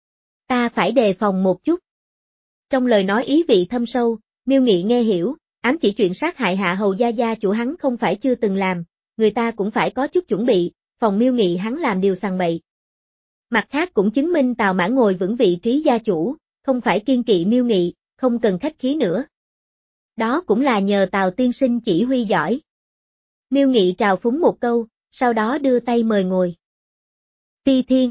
Ta phải đề phòng một chút. Trong lời nói ý vị thâm sâu, Miêu Nghị nghe hiểu, ám chỉ chuyện sát hại Hạ Hầu gia gia chủ hắn không phải chưa từng làm, người ta cũng phải có chút chuẩn bị, phòng Miêu Nghị hắn làm điều sằng bậy, Mặt khác cũng chứng minh Tào Mãn ngồi vững vị trí gia chủ, không phải kiên kỵ Miêu Nghị, không cần khách khí nữa. Đó cũng là nhờ Tào tiên sinh chỉ huy giỏi. Miêu Nghị trào phúng một câu, sau đó đưa tay mời ngồi. Phi Thiên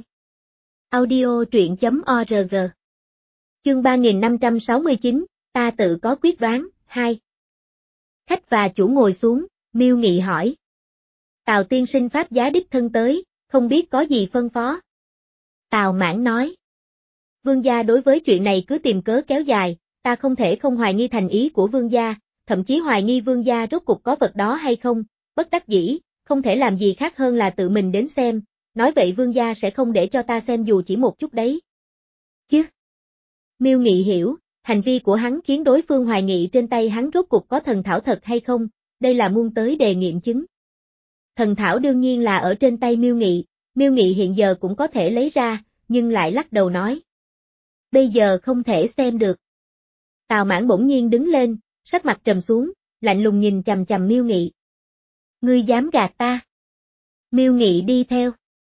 Audio truyện chấm org Chương ba nghìn năm trăm sáu mươi chín, ta tự có quyết đoán, hai. Khách và chủ ngồi xuống, Miêu Nghị hỏi. Tào tiên sinh pháp giá đích thân tới, không biết có gì phân phó. Tào Mãn nói. Vương gia đối với chuyện này cứ tìm cớ kéo dài, ta không thể không hoài nghi thành ý của vương gia, thậm chí hoài nghi vương gia rốt cục có vật đó hay không, bất đắc dĩ, không thể làm gì khác hơn là tự mình đến xem, nói vậy vương gia sẽ không để cho ta xem dù chỉ một chút đấy. Chứ? Miêu Nghị hiểu, hành vi của hắn khiến đối phương hoài nghị trên tay hắn rốt cục có thần thảo thật hay không, đây là muôn tới đề nghiệm chứng. Thần thảo đương nhiên là ở trên tay Miêu Nghị, Miêu Nghị hiện giờ cũng có thể lấy ra, nhưng lại lắc đầu nói. Bây giờ không thể xem được. Tào Mãn bỗng nhiên đứng lên, sắc mặt trầm xuống, lạnh lùng nhìn chằm chằm Miêu Nghị. Ngươi dám gạt ta? Miêu Nghị đi theo.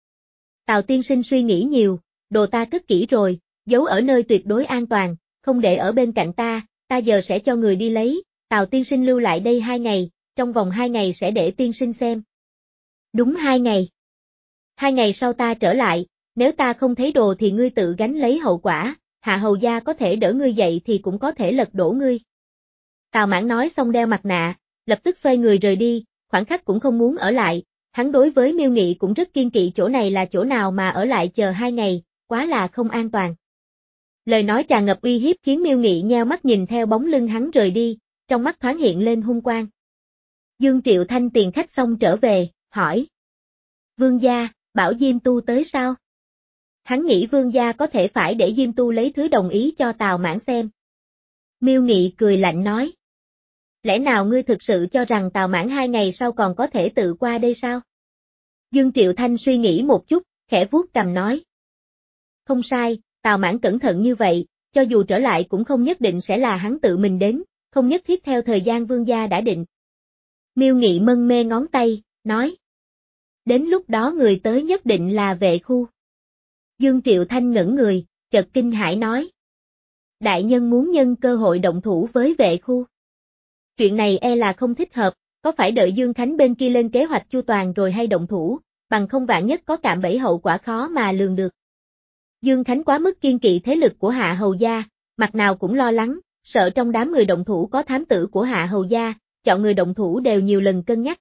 Tào tiên sinh suy nghĩ nhiều, đồ ta cất kỹ rồi, giấu ở nơi tuyệt đối an toàn, không để ở bên cạnh ta, ta giờ sẽ cho người đi lấy, Tào tiên sinh lưu lại đây hai ngày, trong vòng hai ngày sẽ để tiên sinh xem. Đúng hai ngày. Hai ngày sau ta trở lại, nếu ta không thấy đồ thì ngươi tự gánh lấy hậu quả, Hạ hầu gia có thể đỡ ngươi dậy thì cũng có thể lật đổ ngươi. Tào Mãn nói xong đeo mặt nạ, lập tức xoay người rời đi, khoảng khắc cũng không muốn ở lại, hắn đối với Miêu Nghị cũng rất kiên kỵ chỗ này là chỗ nào mà ở lại chờ hai ngày, quá là không an toàn. Lời nói tràn ngập uy hiếp khiến Miêu Nghị nheo mắt nhìn theo bóng lưng hắn rời đi, trong mắt thoáng hiện lên hung quang. Dương Triệu Thanh tiền khách xong trở về, hỏi. Vương gia, bảo Diêm Tu tới sao? Hắn nghĩ vương gia có thể phải để Diêm Tu lấy thứ đồng ý cho Tào Mãn xem. Miêu Nghị cười lạnh nói. Lẽ nào ngươi thực sự cho rằng Tào Mãn hai ngày sau còn có thể tự qua đây sao? Dương Triệu Thanh suy nghĩ một chút, khẽ vuốt cằm nói. Không sai, Tào Mãn cẩn thận như vậy, cho dù trở lại cũng không nhất định sẽ là hắn tự mình đến, không nhất thiết theo thời gian vương gia đã định. Miêu Nghị mân mê ngón tay, nói. Đến lúc đó người tới nhất định là Vệ Khu. Dương Triệu Thanh ngẩn người, chợt kinh hãi nói. Đại nhân muốn nhân cơ hội động thủ với Vệ Khu. Chuyện này e là không thích hợp, có phải đợi Dương Khánh bên kia lên kế hoạch chu toàn rồi hay động thủ, bằng không vạn nhất có cạm bẫy hậu quả khó mà lường được. Dương Khánh quá mức kiên kỵ thế lực của Hạ hầu gia, mặt nào cũng lo lắng, sợ trong đám người động thủ có thám tử của Hạ hầu gia, chọn người động thủ đều nhiều lần cân nhắc.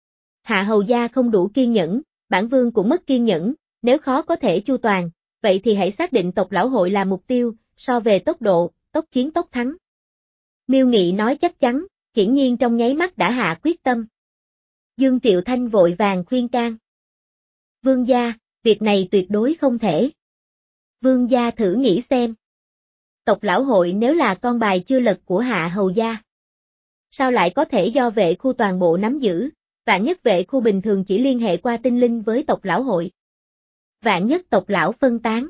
Hạ hầu gia không đủ kiên nhẫn, bản vương cũng mất kiên nhẫn, nếu khó có thể chu toàn, vậy thì hãy xác định tộc lão hội là mục tiêu, so về tốc độ, tốc chiến tốc thắng. Miêu Nghị nói chắc chắn, hiển nhiên trong nháy mắt đã hạ quyết tâm. Dương Triệu Thanh vội vàng khuyên can. Vương gia, việc này tuyệt đối không thể. Vương gia thử nghĩ xem. Tộc lão hội nếu là con bài chưa lật của Hạ hầu gia, sao lại có thể do Vệ Khu toàn bộ nắm giữ, vạn nhất Vệ Khu bình thường chỉ liên hệ qua tinh linh với tộc lão hội. Vạn nhất tộc lão phân tán.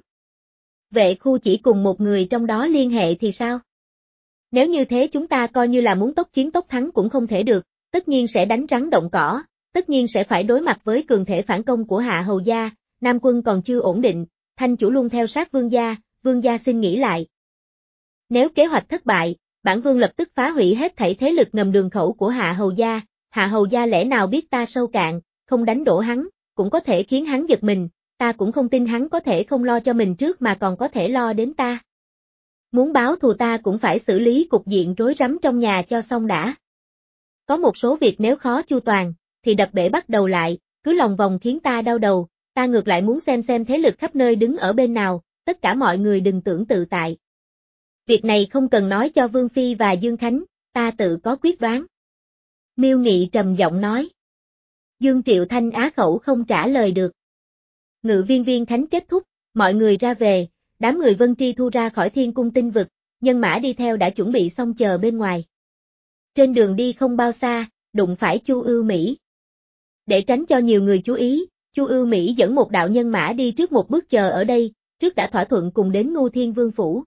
Vệ Khu chỉ cùng một người trong đó liên hệ thì sao? Nếu như thế chúng ta coi như là muốn tốc chiến tốc thắng cũng không thể được, tất nhiên sẽ đánh rắn động cỏ, tất nhiên sẽ phải đối mặt với cường thể phản công của Hạ hầu gia, Nam quân còn chưa ổn định, Thanh chủ luôn theo sát vương gia, vương gia xin nghĩ lại. Nếu kế hoạch thất bại, bản vương lập tức phá hủy hết thảy thế lực ngầm đường khẩu của Hạ hầu gia, Hạ hầu gia lẽ nào biết ta sâu cạn, không đánh đổ hắn, cũng có thể khiến hắn giật mình, ta cũng không tin hắn có thể không lo cho mình trước mà còn có thể lo đến ta. Muốn báo thù ta cũng phải xử lý cục diện rối rắm trong nhà cho xong đã. Có một số việc nếu khó chu toàn, thì đập bể bắt đầu lại, cứ lòng vòng khiến ta đau đầu, ta ngược lại muốn xem xem thế lực khắp nơi đứng ở bên nào, tất cả mọi người đừng tưởng tự tại. Việc này không cần nói cho Vương Phi và Dương Khánh, ta tự có quyết đoán. Miêu Nghị trầm giọng nói. Dương Triệu Thanh á khẩu không trả lời được. Ngự viên viên Khánh kết thúc, mọi người ra về, đám người Vân Tri Thu ra khỏi Thiên Cung tinh vực, nhân mã đi theo đã chuẩn bị xong chờ bên ngoài. Trên đường đi không bao xa, đụng phải Chu Ưu Mỹ. Để tránh cho nhiều người chú ý, Chu Ưu Mỹ dẫn một đạo nhân mã đi trước một bước chờ ở đây, trước đã thỏa thuận cùng đến Ngưu Thiên Vương phủ.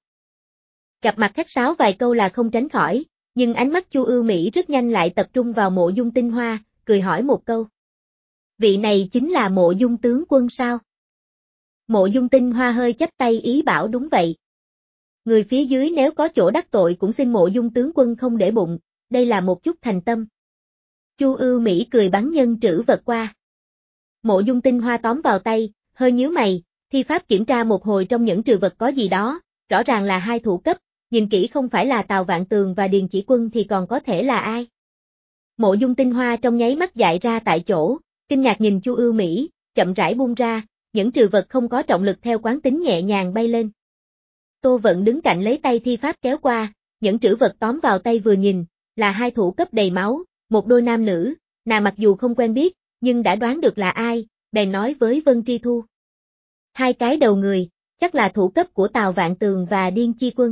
Gặp mặt khách sáo vài câu là không tránh khỏi, nhưng ánh mắt Chu Ưu Mỹ rất nhanh lại tập trung vào Mộ Dung Tinh Hoa, cười hỏi một câu. Vị này chính là Mộ Dung tướng quân sao? Mộ Dung Tinh Hoa hơi chắp tay ý bảo đúng vậy. Người phía dưới nếu có chỗ đắc tội cũng xin Mộ Dung tướng quân không để bụng, đây là một chút thành tâm. Chu Ưu Mỹ cười bắn nhân trữ vật qua. Mộ Dung Tinh Hoa tóm vào tay, hơi nhíu mày, thi pháp kiểm tra một hồi trong những trừ vật có gì đó, rõ ràng là hai thủ cấp, nhìn kỹ không phải là Tào Vạn Tường và Điền Chỉ Quân thì còn có thể là ai. Mộ Dung Tinh Hoa trong nháy mắt dại ra tại chỗ, kinh ngạc nhìn Chu Ưu Mỹ, chậm rãi buông ra, những trừ vật không có trọng lực theo quán tính nhẹ nhàng bay lên. Tô Vận đứng cạnh lấy tay thi pháp kéo qua, những trữ vật tóm vào tay vừa nhìn, là hai thủ cấp đầy máu, một đôi nam nữ, nàng mặc dù không quen biết, nhưng đã đoán được là ai, bèn nói với Vân Tri Thu. Hai cái đầu người, chắc là thủ cấp của Tào Vạn Tường và Điên Chi Quân.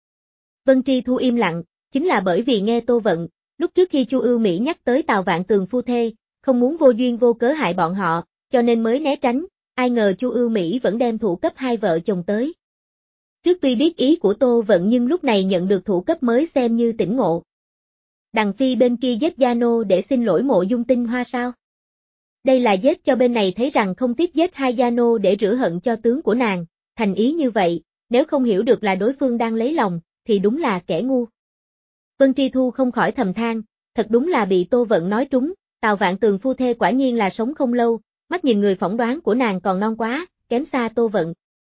Vân Tri Thu im lặng, chính là bởi vì nghe Tô Vận, lúc trước khi Chu Ưu Mỹ nhắc tới Tào Vạn Tường phu thê, không muốn vô duyên vô cớ hại bọn họ, cho nên mới né tránh, ai ngờ Chu Ưu Mỹ vẫn đem thủ cấp hai vợ chồng tới. Trước tuy biết ý của Tô Vận nhưng lúc này nhận được thủ cấp mới xem như tỉnh ngộ. Đằng Phi bên kia giết Gia Nô để xin lỗi Mộ Dung Tinh Hoa sao? Đây là giết cho bên này thấy rằng không tiếc giết hai Gia Nô để rửa hận cho tướng của nàng, thành ý như vậy, nếu không hiểu được là đối phương đang lấy lòng, thì đúng là kẻ ngu. Vân Tri Thu không khỏi thầm than, thật đúng là bị Tô Vận nói trúng, Tào Vạn Tường phu thê quả nhiên là sống không lâu, mắt nhìn người phỏng đoán của nàng còn non quá, kém xa Tô Vận.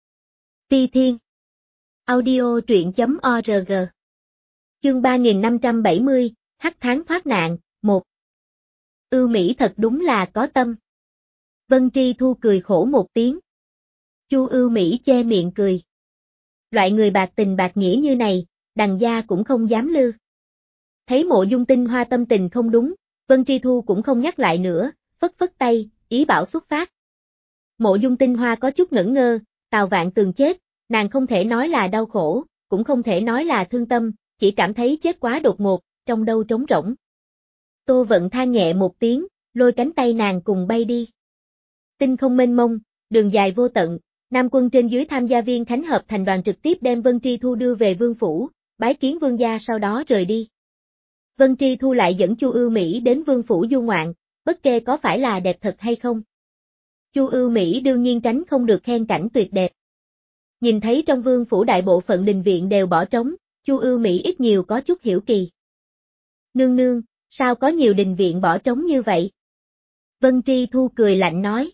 Phi Thiên Audio truyện.org Chương ba nghìn năm trăm bảy mươi, Hắc Tháng thoát nạn, một. Ưu Mỹ thật đúng là có tâm. Vân Tri Thu cười khổ một tiếng. Chu Ưu Mỹ che miệng cười. Loại người bạc tình bạc nghĩa như này, đằng gia cũng không dám lư. Thấy Mộ Dung Tinh Hoa tâm tình không đúng, Vân Tri Thu cũng không nhắc lại nữa, phất phất tay, ý bảo xuất phát. Mộ Dung Tinh Hoa có chút ngẩn ngơ, Tào Vạn Tường chết, nàng không thể nói là đau khổ, cũng không thể nói là thương tâm, chỉ cảm thấy chết quá đột ngột, trong đâu trống rỗng. Tô Vận than nhẹ một tiếng, lôi cánh tay nàng cùng bay đi. Tinh không mênh mông, đường dài vô tận, Nam quân trên dưới tham gia viên Khánh hợp thành đoàn trực tiếp đem Vân Tri Thu đưa về vương phủ, bái kiến vương gia sau đó rời đi. Vân Tri Thu lại dẫn Chu Ưu Mỹ đến vương phủ du ngoạn, bất kể có phải là đẹp thật hay không. Chu Ưu Mỹ đương nhiên tránh không được khen cảnh tuyệt đẹp. Nhìn thấy trong vương phủ đại bộ phận đình viện đều bỏ trống, Chu Ưu Mỹ ít nhiều có chút hiểu kỳ. Nương nương, sao có nhiều đình viện bỏ trống như vậy? Vân Tri Thu cười lạnh nói.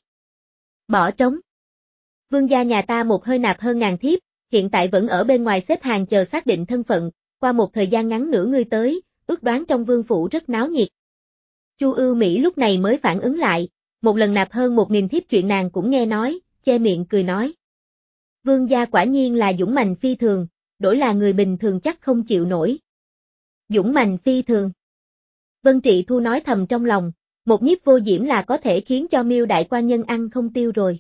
Bỏ trống. Vương gia nhà ta một hơi nạp hơn ngàn thiếp, hiện tại vẫn ở bên ngoài xếp hàng chờ xác định thân phận, qua một thời gian ngắn nữa ngươi tới, ước đoán trong vương phủ rất náo nhiệt. Chu Ưu Mỹ lúc này mới phản ứng lại, một lần nạp hơn một nghìn thiếp chuyện nàng cũng nghe nói, che miệng cười nói. Vương gia quả nhiên là dũng mãnh phi thường, đổi là người bình thường chắc không chịu nổi. Dũng mãnh phi thường. Vân Trị Thu nói thầm trong lòng, một nhiếp vô diễm là có thể khiến cho Miêu đại quan nhân ăn không tiêu rồi.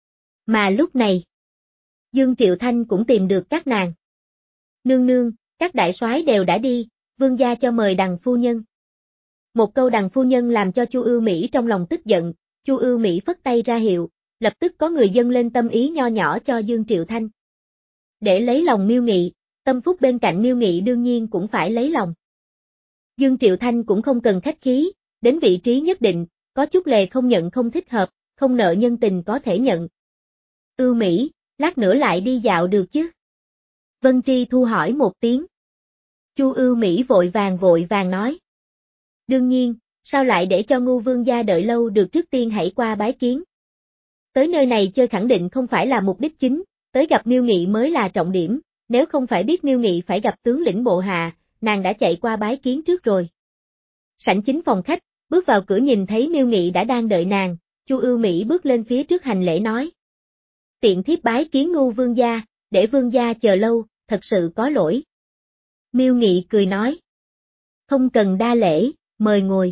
Mà lúc này, Dương Triệu Thanh cũng tìm được các nàng. Nương nương, các đại soái đều đã đi, vương gia cho mời Đằng phu nhân. Một câu Đằng phu nhân làm cho Chu Ưu Mỹ trong lòng tức giận, Chu Ưu Mỹ phất tay ra hiệu, lập tức có người dâng lên tâm ý nho nhỏ cho Dương Triệu Thanh. Để lấy lòng Miêu Nghị, tâm phúc bên cạnh Miêu Nghị đương nhiên cũng phải lấy lòng. Dương Triệu Thanh cũng không cần khách khí, đến vị trí nhất định, có chút lề không nhận không thích hợp, không nợ nhân tình có thể nhận. Ưu Mỹ, lát nữa lại đi dạo được chứ? Vân Tri Thu hỏi một tiếng. Chu Ưu Mỹ vội vàng vội vàng nói. Đương nhiên, sao lại để cho Ngưu vương gia đợi lâu được, trước tiên hãy qua bái kiến. Tới nơi này chơi khẳng định không phải là mục đích chính, tới gặp Miêu Nghị mới là trọng điểm, nếu không phải biết Miêu Nghị phải gặp tướng lĩnh bộ hạ, nàng đã chạy qua bái kiến trước rồi. Sảnh chính phòng khách, bước vào cửa nhìn thấy Miêu Nghị đã đang đợi nàng, Chu Ưu Mỹ bước lên phía trước hành lễ nói. Tiện thiếp bái kiến Ngưu vương gia, để vương gia chờ lâu, thật sự có lỗi. Miêu Nghị cười nói. Không cần đa lễ, mời ngồi.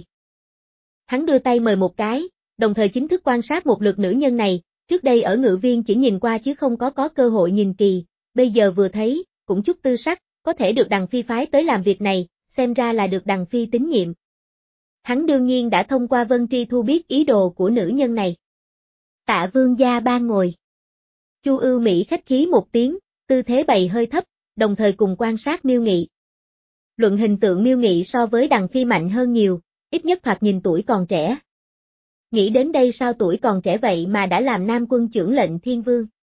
Hắn đưa tay mời một cái, đồng thời chính thức quan sát một lượt nữ nhân này, trước đây ở Ngự Viên chỉ nhìn qua chứ không có có cơ hội nhìn kỳ, bây giờ vừa thấy, cũng chút tư sắc, có thể được Đằng Phi phái tới làm việc này, xem ra là được Đằng Phi tín nhiệm. Hắn đương nhiên đã thông qua Vân Tri Thu biết ý đồ của nữ nhân này. Tạ vương gia ban ngồi. Chu Ưu Mỹ khách khí một tiếng, tư thế bày hơi thấp, đồng thời cùng quan sát Miêu Nghị. Luận hình tượng Miêu Nghị so với Đằng Phi mạnh hơn nhiều, ít nhất thoạt nhìn tuổi còn trẻ. Nghĩ đến đây sao tuổi còn trẻ vậy mà đã làm Nam quân chưởng lệnh thiên vương.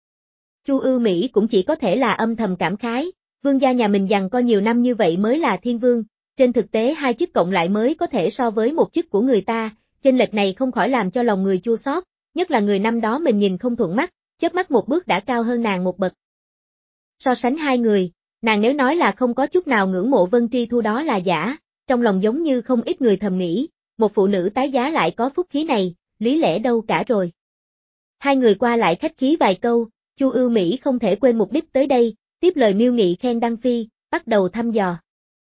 Chu Ưu Mỹ cũng chỉ có thể là âm thầm cảm khái, vương gia nhà mình giằng co nhiều năm như vậy mới là thiên vương, trên thực tế hai chức cộng lại mới có thể so với một chức của người ta, chênh lệch này không khỏi làm cho lòng người chua xót, nhất là người năm đó mình nhìn không thuận mắt, chớp mắt một bước đã cao hơn nàng một bậc. So sánh hai người, nàng nếu nói là không có chút nào ngưỡng mộ Vân Tri Thu đó là giả, trong lòng giống như không ít người thầm nghĩ, một phụ nữ tái giá lại có phúc khí này, lý lẽ đâu cả rồi. Hai người qua lại khách khí vài câu, Chu Ưu Mỹ không thể quên mục đích tới đây, tiếp lời Miêu Nghị khen Đăng Phi, bắt đầu thăm dò.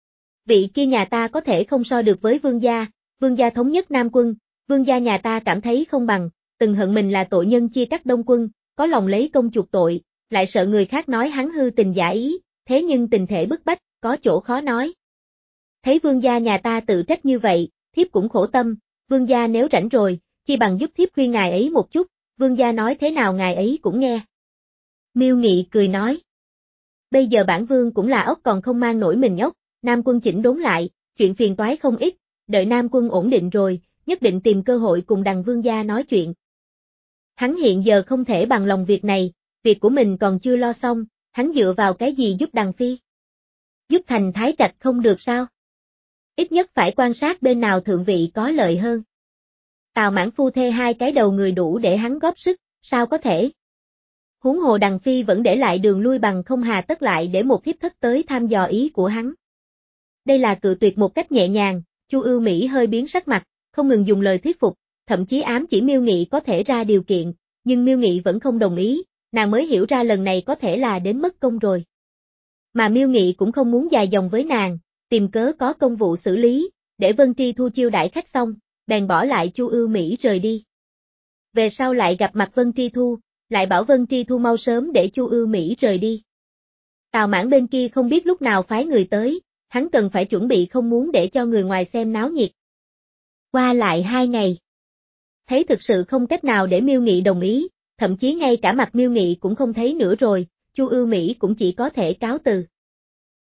Vị kia nhà ta có thể không so được với vương gia, vương gia thống nhất Nam quân, vương gia nhà ta cảm thấy không bằng, từng hận mình là tội nhân chia cắt Đông quân, có lòng lấy công chuộc tội, lại sợ người khác nói hắn hư tình giả ý, thế nhưng tình thể bức bách, có chỗ khó nói. Thấy vương gia nhà ta tự trách như vậy, thiếp cũng khổ tâm, vương gia nếu rảnh rồi, chi bằng giúp thiếp khuyên ngài ấy một chút, vương gia nói thế nào ngài ấy cũng nghe. Miêu Nghị cười nói. Bây giờ bản vương cũng là ốc còn không mang nổi mình ốc, Nam quân chỉnh đốn lại, chuyện phiền toái không ít, đợi Nam quân ổn định rồi, nhất định tìm cơ hội cùng đằng vương gia nói chuyện. Hắn hiện giờ không thể bằng lòng việc này, việc của mình còn chưa lo xong, hắn dựa vào cái gì giúp đằng phi? Giúp thành thái trạch không được sao? Ít nhất phải quan sát bên nào thượng vị có lợi hơn. Tào Mãn phu thê hai cái đầu người đủ để hắn góp sức, sao có thể? Huống hồ đằng phi vẫn để lại đường lui bằng không hà tất lại để một thiếp thất tới tham dò ý của hắn. Đây là cự tuyệt một cách nhẹ nhàng, Chu Ưu Mỹ hơi biến sắc mặt, không ngừng dùng lời thuyết phục, thậm chí ám chỉ Miêu Nghị có thể ra điều kiện, nhưng Miêu Nghị vẫn không đồng ý, nàng mới hiểu ra lần này có thể là đến mất công rồi. Mà Miêu Nghị cũng không muốn dài dòng với nàng, tìm cớ có công vụ xử lý, để Vân Tri Thu chiêu đãi khách xong, bèn bỏ lại Chu Ưu Mỹ rời đi. Về sau lại gặp mặt Vân Tri Thu, lại bảo Vân Tri Thu mau sớm để Chu Ưu Mỹ rời đi. Tào Mãn bên kia không biết lúc nào phái người tới, hắn cần phải chuẩn bị không muốn để cho người ngoài xem náo nhiệt. Qua lại hai ngày. Thấy thực sự không cách nào để Miêu Nghị đồng ý, thậm chí ngay cả mặt Miêu Nghị cũng không thấy nữa rồi, Chu Ưu Mỹ cũng chỉ có thể cáo từ.